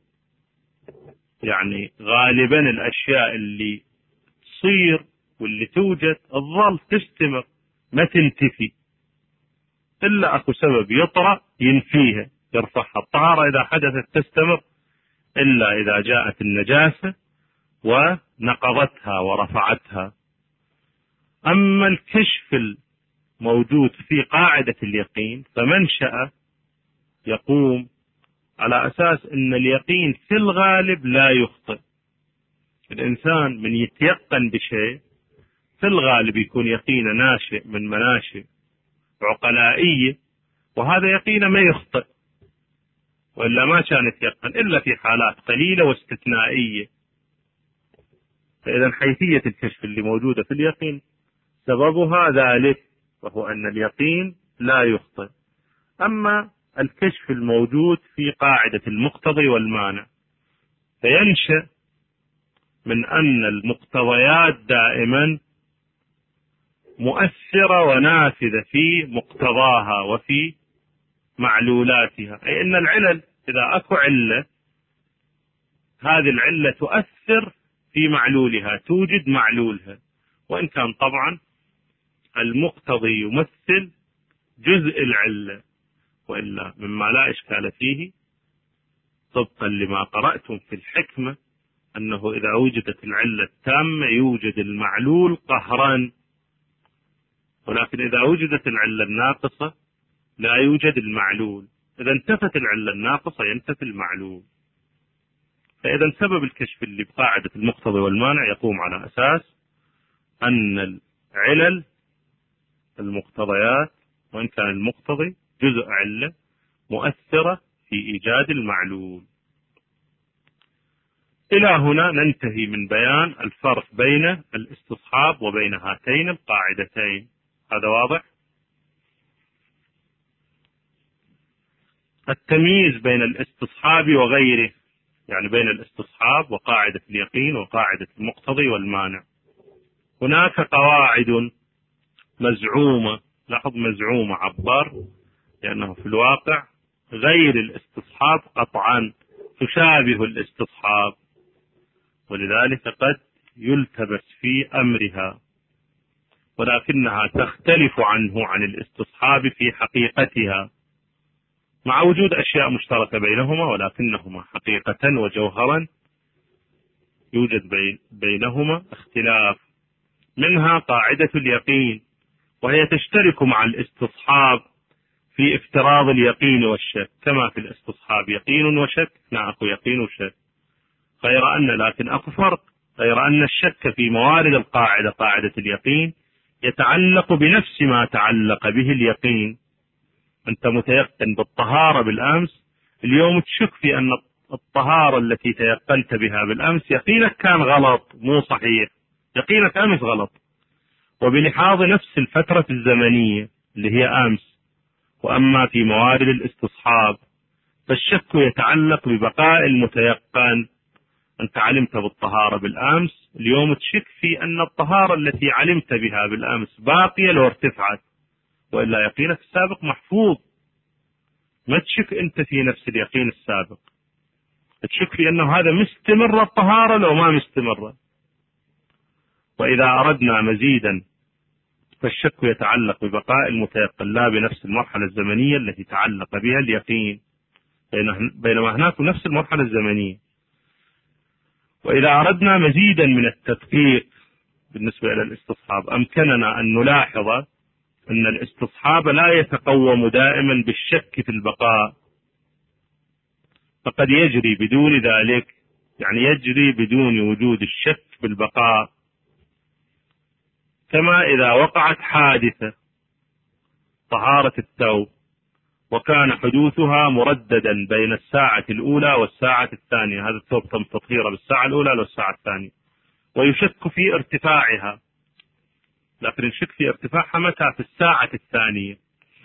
يعني غالبا الأشياء اللي تصير واللي توجد تظل تستمر ما تنتفي، إلا أكو سبب يطرأ ينفيها يرفعها. الطهارة إذا حدثت تستمر إلا إذا جاءت النجاسة ونقضتها ورفعتها. أما الكشف الموجود في قاعدة اليقين فمنشأ يقوم على أساس أن اليقين في الغالب لا يخطئ. الإنسان من يتيقن بشيء في الغالب يكون يقينه ناشئ من مناشئ عقلائية، وهذا يقينه ما يخطئ، وإلا ما كان يتيقن إلا في حالات قليلة واستثنائية. فإذا حيثية الكشف اللي موجودة في اليقين سببها ذلك، وهو أن اليقين لا يخطئ. أما الكشف الموجود في قاعدة المقتضي والمانع فينشأ من أن المقتضيات دائما مؤثرة ونافذة في مقتضاها وفي معلولاتها، أي أن العلل إذا أكو علة هذه العلة تؤثر في معلولها، توجد معلولها، وإن كان طبعا المقتضي يمثل جزء العلة، وإلا مما لا إشكال فيه طبقا لما قرأتم في الحكمة أنه إذا وجدت العلة التامة يوجد المعلول قهرا، ولكن إذا وجدت العلة الناقصة لا يوجد المعلول. إذا انتفت العلة الناقصة ينتفي المعلول. فإذا سبب الكشف اللي بقاعدة المقتضي والمانع يقوم على أساس أن العلل المقتضيات، وإن كان المقتضي جزء علة، مؤثرة في إيجاد المعلول. إلى هنا ننتهي من بيان الفرق بين الاستصحاب وبين هاتين القاعدتين. هذا واضح؟ التمييز بين الاستصحاب وغيره، يعني بين الاستصحاب وقاعدة اليقين وقاعدة المقتضي والمانع. هناك قواعد مزعومة، لاحظ مزعومة عبر، لأنه في الواقع غير الاستصحاب قطعا تشابه الاستصحاب، ولذلك قد يلتبس في أمرها، ولكنها تختلف عنه عن الاستصحاب في حقيقتها، مع وجود أشياء مشتركة بينهما، ولكنهما حقيقة وجوهرا يوجد بينهما اختلاف. منها قاعدة اليقين، وهي تشترك مع الاستصحاب في افتراض اليقين والشك، كما في الاستصحاب يقين وشك، هنا أكو يقين وشك، غير أن لكن أكو فرق، غير أن الشك في موارد القاعدة قاعدة اليقين يتعلق بنفس ما تعلق به اليقين. أنت متيقن بالطهارة بالأمس، اليوم تشك في أن الطهارة التي تيقنت بها بالأمس يقينك كان غلط مو صحيح، يقينك أمس غلط، وبلحاظ نفس الفترة الزمنية اللي هي أمس. وأما في موارد الاستصحاب فالشك يتعلق ببقاء المتيقن، أنت علمت بالطهارة بالأمس، اليوم تشك في أن الطهارة التي علمت بها بالأمس باقية لو ارتفعت، وإلا يقينك السابق محفوظ. ما تشك أنت في نفس اليقين السابق، تشك في أنه هذا مستمر الطهارة لو ما مستمر. وإذا أردنا مزيدا فالشك يتعلق ببقاء المتيقن لا بنفس المرحلة الزمنية التي تعلق بها اليقين، بينما هناك نفس المرحلة الزمنية. وإذا أردنا مزيدا من التدقيق بالنسبة إلى الاستصحاب أمكننا أن نلاحظ أن الاستصحاب لا يتقوم دائما بالشك في البقاء، فقد يجري بدون ذلك، يعني يجري بدون وجود الشك في البقاء. كما إذا وقعت حادثة طهارة الثوب وكان حدوثها مرددا بين الساعة الأولى والساعة الثانية، هذا الثوب تم تطهيره بالساعة الأولى والساعة الثانية، ويشك في ارتفاعها، لكن يشك في ارتفاعها متى؟ في الساعة الثانية.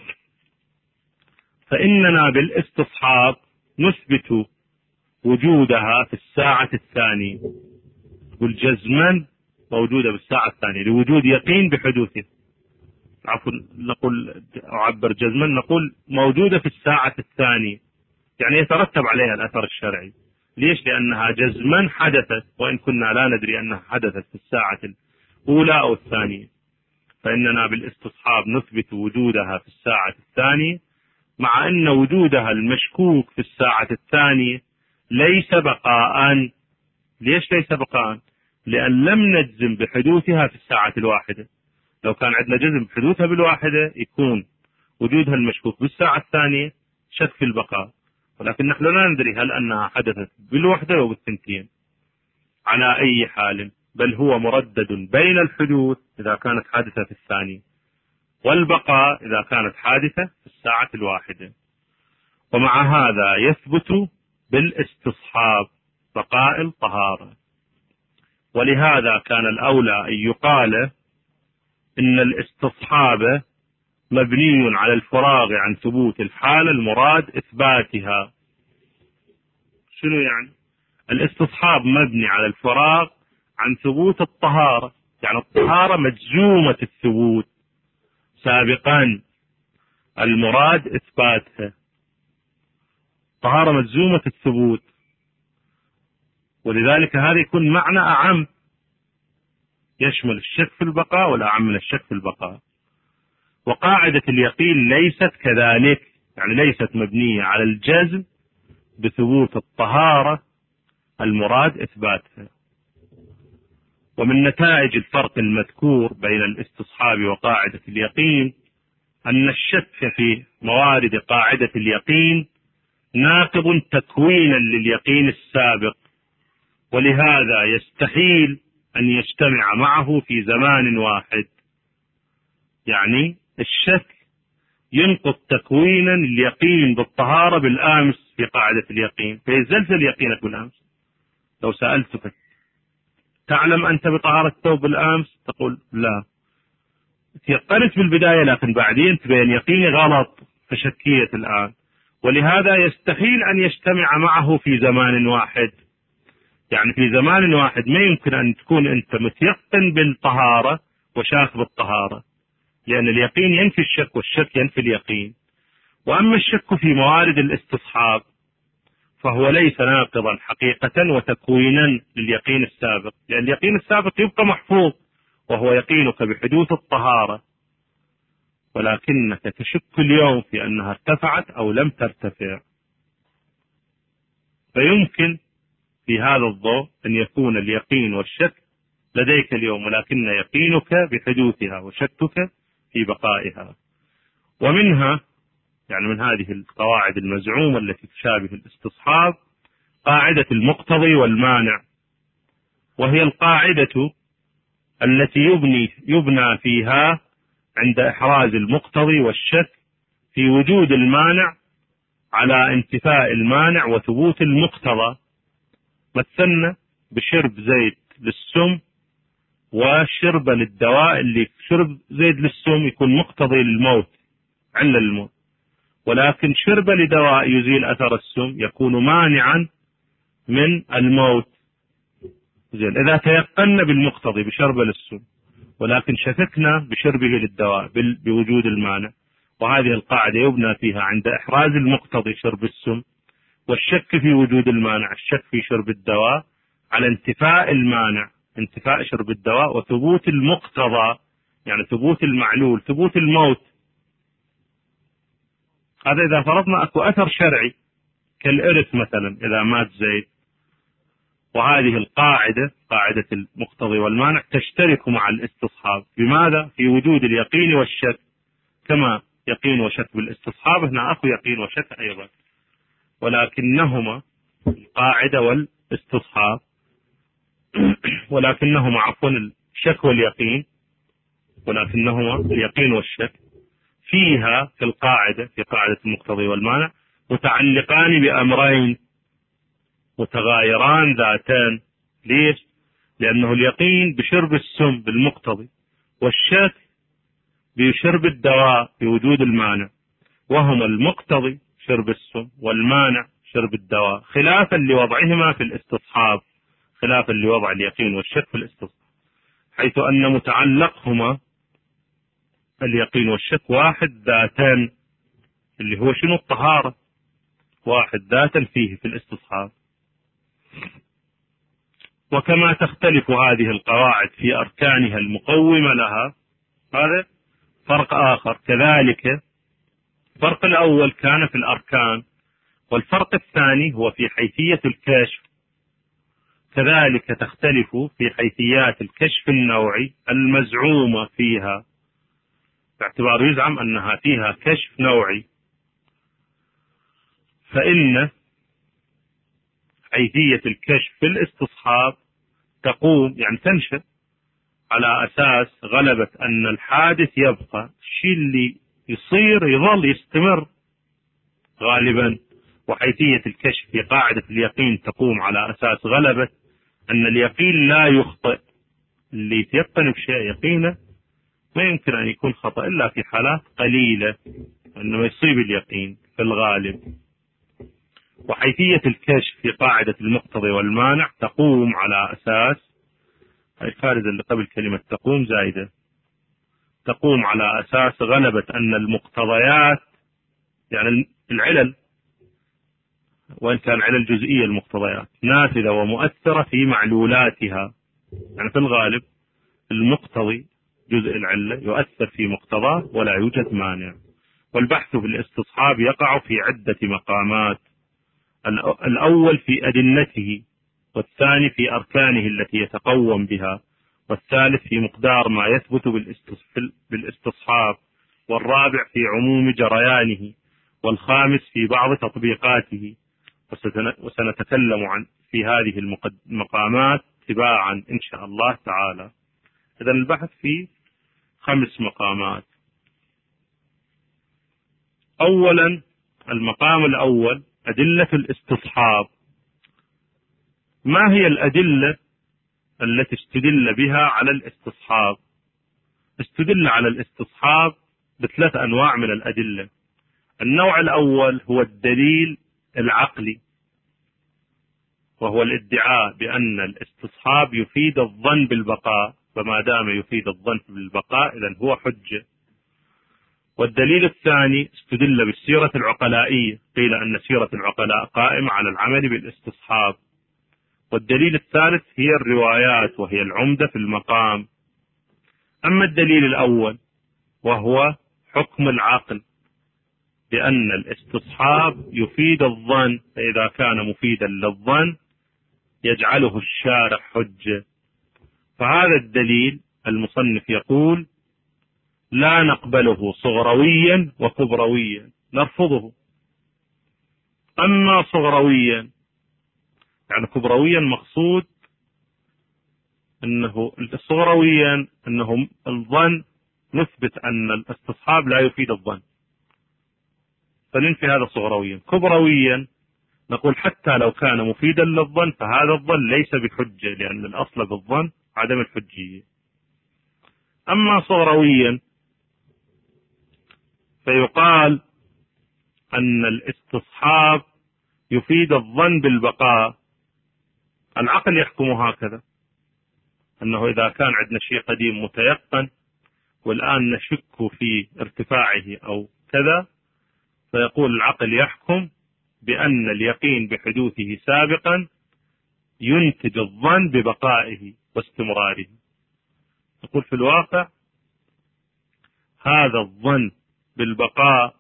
فإننا بالاستصحاب نثبت وجودها في الساعة الثانية، والجزما موجودة بالساعة الثانية لوجود يقين بحدوثه. عفوا نقول أعبر جزما، نقول موجودة في الساعة الثانية، يعني يترتب عليها الأثر الشرعي. ليش؟ لأنها جزما حدثت، وإن كنا لا ندري أنها حدثت في الساعة الأولى أو الثانية. فإننا بالاستصحاب نثبت وجودها في الساعة الثانية، مع أن وجودها المشكوك في الساعة الثانية ليس بقاء. ليش ليس بقاء؟ لأن لم نجزم بحدوثها في الساعة الواحدة. لو كان عندنا جزم بحدوثها بالواحدة يكون وجودها المشكوك بالساعة الثانية شك في البقاء، ولكن نحن لا ندري هل أنها حدثت بالوحدة أو بالثنتين. على أي حال، بل هو مردد بين الحدوث إذا كانت حادثة في الثانية والبقاء إذا كانت حادثة في الساعة الواحدة. ومع هذا يثبت بالاستصحاب بقاء الطهارة. ولهذا كان الأولى أن يقال إن الاستصحاب مبني على الفراغ عن ثبوت الحالة المراد إثباتها. شنو يعني؟ الاستصحاب مبني على الفراغ عن ثبوت الطهارة، يعني الطهارة مجزومة الثبوت سابقا، المراد إثباتها. طهارة مجزومة الثبوت، ولذلك هذا يكون معنى أعم، يشمل الشك في البقاء والأعم من الشك في البقاء. وقاعدة اليقين ليست كذلك، يعني ليست مبنية على الجزم بثبوت الطهارة المراد إثباتها. ومن نتائج الفرق المذكور بين الاستصحاب وقاعدة اليقين أن الشك في موارد قاعدة اليقين ناقض تكوينا لليقين السابق، ولهذا يستحيل أن يجتمع معه في زمان واحد. يعني الشك ينقض تكوينا اليقين بالطهارة بالأمس في قاعدة اليقين، فيزلزل يقينك بالأمس. لو سألتك تعلم أنت بطهارة ثوب بالأمس؟ تقول لا. تيقنت بالبداية، لكن بعدين تبين يقيني غلط فشكية الآن. ولهذا يستحيل أن يجتمع معه في زمان واحد. يعني في زمان واحد ما يمكن أن تكون أنت متيقن بالطهارة وشاك بالطهارة، لأن اليقين ينفي الشك والشك ينفي اليقين. وأما الشك في موارد الاستصحاب فهو ليس ناقضا حقيقة وتكوينا لليقين السابق، لأن اليقين السابق يبقى محفوظ وهو يقينك بحدوث الطهارة، ولكنك تشك اليوم في أنها ارتفعت أو لم ترتفع. فيمكن في هذا الضوء أن يكون اليقين والشك لديك اليوم، ولكن يقينك بحدوثها وشكك في بقائها. ومنها يعني من هذه القواعد المزعومة التي تشابه الاستصحاب قاعدة المقتضي والمانع، وهي القاعدة التي يبني يبنى فيها عند إحراز المقتضي والشك في وجود المانع على انتفاء المانع وثبوت المقتضى. مثلنا بشرب زيت للسم وشرب للدواء، اللي شرب زيت للسم يكون مقتضي للموت، علة للموت، ولكن شرب لدواء يزيل أثر السم يكون مانعا من الموت. زين، إذا تيقنا بالمقتضي بشرب للسم ولكن شككنا بشربه للدواء بوجود المانع، وهذه القاعدة يبنى فيها عند إحراز المقتضي شرب السم والشك في وجود المانع الشك في شرب الدواء على انتفاء المانع انتفاء شرب الدواء وثبوت المقتضى، يعني ثبوت المعلول ثبوت الموت. هذا إذا فرضنا أكو أثر شرعي كالإرث مثلا إذا مات زيد. وهذه القاعدة قاعدة المقتضي والمانع تشترك مع الاستصحاب. بماذا؟ في وجود اليقين والشك، كما يقين وشك بالاستصحاب هنا أكو يقين وشك أيضا، ولكنهما القاعدة والاستصحاب ولكنهما عفوا الشك واليقين ولكنهما اليقين والشك فيها في القاعدة في قاعدة المقتضي والمانع متعلقان بأمرين متغايران ذاتان. ليش؟ لأنه اليقين بشرب السم بالمقتضي، والشك بشرب الدواء بوجود المانع، وهما المقتضي شرب السم والمانع شرب الدواء، خلافا لوضعهما في الاستصحاب، خلافا لوضع اليقين والشك في الاستصحاب، حيث أن متعلقهما اليقين والشك واحد ذاتان، اللي هو شنو؟ الطهارة، واحد ذاتا فيه في الاستصحاب. وكما تختلف هذه القواعد في أركانها المقومة لها، هذا فرق آخر. كذلك الفرق الأول كان في الأركان، والفرق الثاني هو في حيثية الكشف. كذلك تختلف في حيثيات الكشف النوعي المزعومة فيها، باعتبار يزعم أنها فيها كشف نوعي. فإن حيثية الكشف في الاستصحاب تقوم يعني تنشأ على أساس غلبة أن الحادث يبقى، الشيء اللي يصير يظل يستمر غالبا. وحيثية الكشف في قاعدة اليقين تقوم على أساس غلبة أن اليقين لا يخطئ، اللي يتيقن بشيء يقينه ما يمكن أن يكون خطأ إلا في حالات قليلة أنه يصيب اليقين في الغالب. وحيثية الكشف في قاعدة المقتضي والمانع تقوم على أساس، الفارزة اللي قبل كلمة تقوم زائدة، تقوم على أساس غلبة أن المقتضيات يعني العلل، وإن كان علل جزئية المقتضيات، نافذة ومؤثرة في معلولاتها. يعني في الغالب المقتضي جزء العلة يؤثر في مقتضاه ولا يوجد مانع. والبحث في الاستصحاب يقع في عدة مقامات، الأول في أدلته، والثاني في أركانه التي يتقوم بها، والثالث في مقدار ما يثبت بالاستصحاب، والرابع في عموم جريانه، والخامس في بعض تطبيقاته. وسنتكلم عن في هذه المقامات تباعا إن شاء الله تعالى. إذن البحث في خمس مقامات. أولا المقام الأول أدلة الاستصحاب. ما هي الأدلة التي استدل بها على الاستصحاب؟ استدل على الاستصحاب بثلاث أنواع من الأدلة. النوع الأول هو الدليل العقلي، وهو الادعاء بأن الاستصحاب يفيد الظن بالبقاء، فما دام يفيد الظن بالبقاء إذن هو حجة. والدليل الثاني استدل بالسيرة العقلائية، قيل أن سيرة العقلاء قائمة على العمل بالاستصحاب. والدليل الثالث هي الروايات، وهي العمدة في المقام. أما الدليل الأول وهو حكم العقل بأن الاستصحاب يفيد الظن، فإذا كان مفيدا للظن يجعله الشارع حجة. فهذا الدليل المصنف يقول لا نقبله صغرويا وكبرويا، نرفضه. أما صغرويا يعني كبرويا مقصود أنه صغرويا أنه الظن نثبت أن الاستصحاب لا يفيد الظن، فننفي هذا صغرويا. كبرويا نقول حتى لو كان مفيدا للظن فهذا الظن ليس بحجة، لأن الأصل بالظن عدم الحجية. أما صغرويا فيقال أن الاستصحاب يفيد الظن بالبقاء. العقل يحكم هكذا، أنه إذا كان عندنا شيء قديم متيقن والآن نشك في ارتفاعه أو كذا، فيقول العقل يحكم بأن اليقين بحدوثه سابقا ينتج الظن ببقائه واستمراره. يقول في الواقع هذا الظن بالبقاء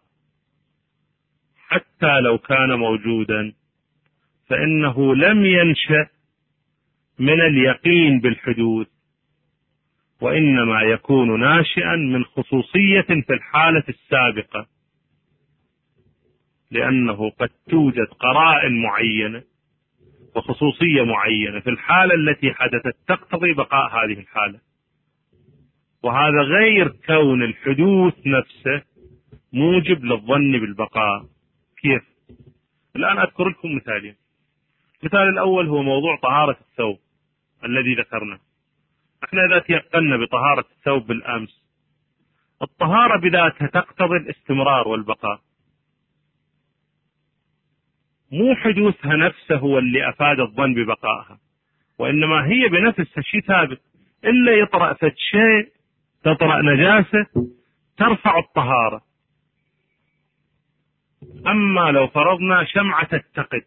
حتى لو كان موجودا فإنه لم ينشأ من اليقين بالحدوث، وإنما يكون ناشئا من خصوصية في الحالة السابقة، لأنه قد توجد قرائن معينة وخصوصية معينة في الحالة التي حدثت تقتضي بقاء هذه الحالة. وهذا غير كون الحدوث نفسه موجب للظن بالبقاء. كيف؟ الآن أذكر لكم مثالين. المثال الأول هو موضوع طهارة الثوب الذي ذكرنا. احنا إذا تيقنا بطهارة الثوب بالأمس، الطهارة بذاتها تقتضي الاستمرار والبقاء، مو حدوثها نفسه هو اللي أفاد الظن ببقائها، وإنما هي بنفسها شيء ثابت، إلا يطرأ فد شيء، تطرأ نجاسة ترفع الطهارة. أما لو فرضنا شمعة تتقد،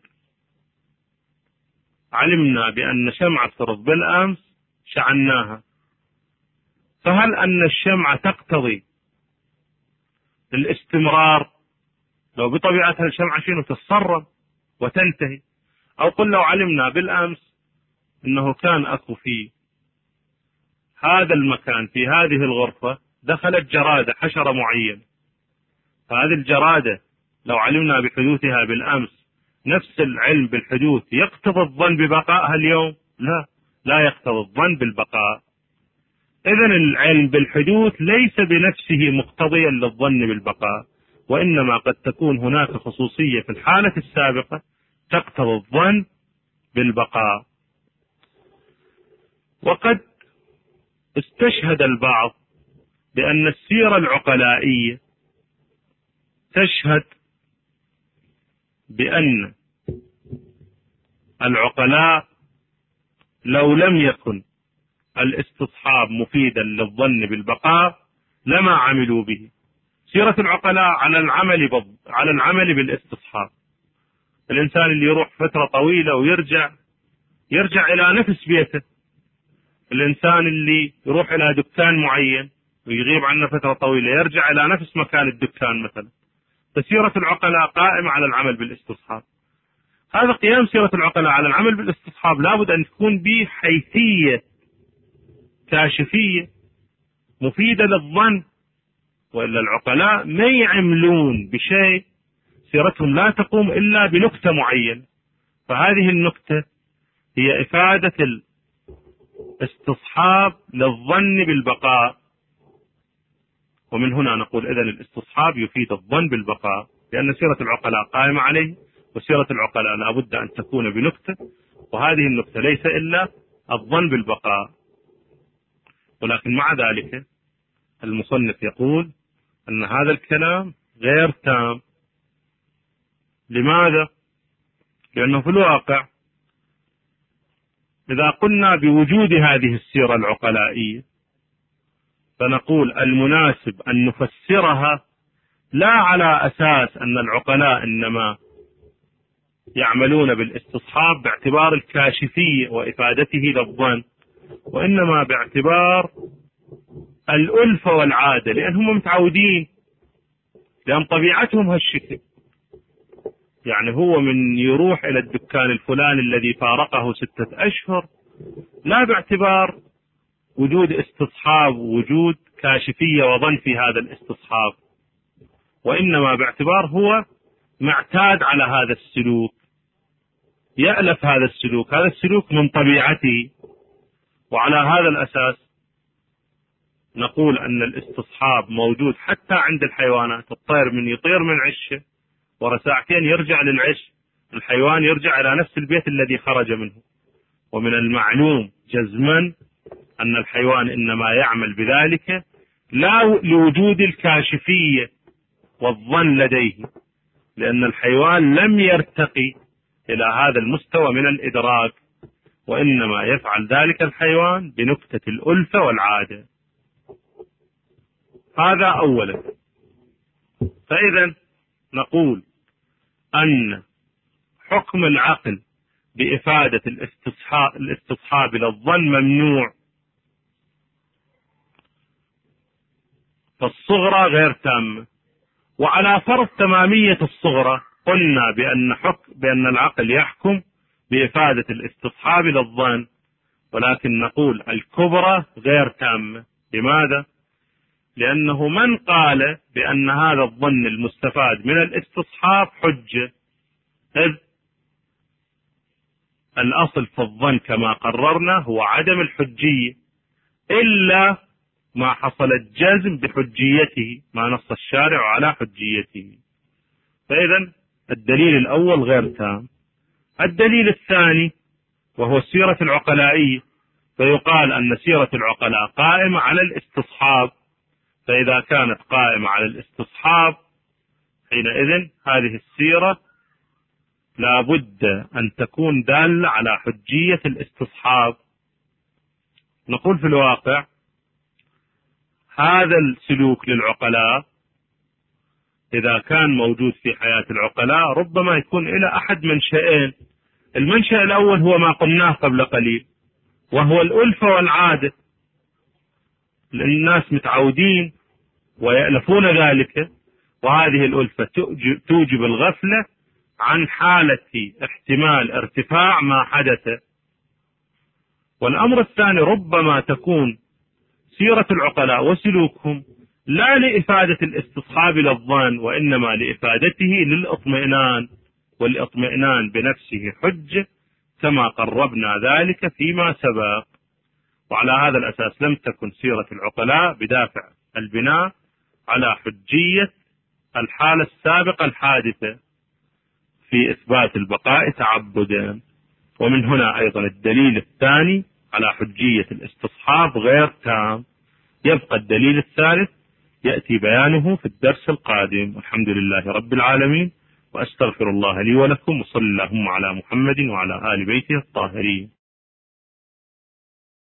علمنا بأن شمعة فرض بالأمس شعناها، فهل أن الشمعة تقتضي الاستمرار؟ لو بطبيعتها الشمعة شنو تتصرف وتنتهي. أو قل لو علمنا بالأمس أنه كان أكو في هذا المكان في هذه الغرفة دخلت جرادة حشرة معينة، فهذه الجرادة لو علمنا بحدوثها بالأمس نفس العلم بالحدوث يقتضي الظن ببقائها اليوم؟ لا، لا يقتضي الظن بالبقاء. إذن العلم بالحدوث ليس بنفسه مقتضيا للظن بالبقاء، وإنما قد تكون هناك خصوصية في الحالة السابقة تقتضي الظن بالبقاء. وقد استشهد البعض بأن السيرة العقلائية تشهد بأن العقلاء لو لم يكن الاستصحاب مفيدا للظن بالبقاء لما عملوا به. سيرة العقلاء على العمل بض... على العمل بالاستصحاب. الإنسان اللي يروح فترة طويلة ويرجع يرجع إلى نفس بيته، الإنسان اللي يروح إلى دكان معين ويغيب عنه فترة طويلة يرجع إلى نفس مكان الدكان مثلا. فسيرة العقلاء قائمة على العمل بالاستصحاب. هذا قيام سيرة العقلاء على العمل بالاستصحاب لابد أن تكون به حيثية كاشفية مفيدة للظن، وإلا العقلاء ما يعملون بشيء سيرتهم لا تقوم إلا بنكتة معينة، فهذه النكتة هي إفادة الاستصحاب للظن بالبقاء. ومن هنا نقول إذن الاستصحاب يفيد الظن بالبقاء، لأن سيرة العقلاء قائمة عليه، وسيرة العقلاء لا بد أن تكون بنكتة، وهذه النكتة ليس إلا الظن بالبقاء. ولكن مع ذلك المصنف يقول أن هذا الكلام غير تام. لماذا؟ لأنه في الواقع إذا قلنا بوجود هذه السيرة العقلائية فنقول المناسب أن نفسرها لا على أساس أن العقلاء إنما يعملون بالاستصحاب باعتبار الكاشفية وإفادته للظن، وإنما باعتبار الألفة والعادة، لأنهم متعودين، لأن طبيعتهم هالشكل. يعني هو من يروح إلى الدكان الفلاني الذي فارقه ستة أشهر لا باعتبار وجود استصحاب ووجود كاشفية وظن في هذا الاستصحاب، وإنما باعتبار هو معتاد على هذا السلوك، يألف هذا السلوك، هذا السلوك من طبيعته. وعلى هذا الأساس نقول أن الاستصحاب موجود حتى عند الحيوانات. الطير من يطير من عشه ورا ساعتين يرجع للعش، الحيوان يرجع إلى نفس البيت الذي خرج منه. ومن المعلوم جزما أن الحيوان إنما يعمل بذلك لا لوجود الكاشفية والظن لديه، لأن الحيوان لم يرتقي إلى هذا المستوى من الإدراك، وإنما يفعل ذلك الحيوان بنكتة الألفة والعادة. هذا أولا. فإذا نقول أن حكم العقل بإفادة الاستصحاب, الاستصحاب للظن ممنوع، فالصغرى غير تامة. وعلى فرض تمامية الصغرى قلنا بأن, حكم بأن العقل يحكم بإفادة الاستصحاب للظن، ولكن نقول الكبرى غير تامة. لماذا؟ لأنه من قال بأن هذا الظن المستفاد من الاستصحاب حجة، إذ الأصل في الظن كما قررنا هو عدم الحجية، إلا ما حصل الجزم بحجيته، ما نص الشارع على حجيته. فإذا الدليل الأول غير تام. الدليل الثاني وهو السيرة العقلائية، فيقال أن سيرة العقلاء قائمة على الاستصحاب، فإذا كانت قائمة على الاستصحاب حينئذ هذه السيرة لا بد أن تكون دالة على حجية الاستصحاب. نقول في الواقع هذا السلوك للعقلاء إذا كان موجود في حياة العقلاء ربما يكون إلى أحد منشأين. المنشأ الأول هو ما قلناه قبل قليل، وهو الألفة والعادة، الناس متعودين ويألفون ذلك، وهذه الألفة توجب الغفلة عن حالة احتمال ارتفاع ما حدث. والأمر الثاني ربما تكون سيرة العقلاء وسلوكهم لا لإفادة الاستصحاب للظن، وإنما لإفادته للإطمئنان، والإطمئنان بنفسه حجة كما قربنا ذلك فيما سبق. وعلى هذا الأساس لم تكن سيرة العقلاء بدافع البناء على حجية الحالة السابقة الحادثة في إثبات البقاء تعبدا. ومن هنا أيضا الدليل الثاني على حجية الاستصحاب غير تام. يبقى الدليل الثالث يأتي بيانه في الدرس القادم، والحمد لله رب العالمين، وأستغفر الله لي ولكم، وصلى اللهم على محمد وعلى آل بيته الطاهرين.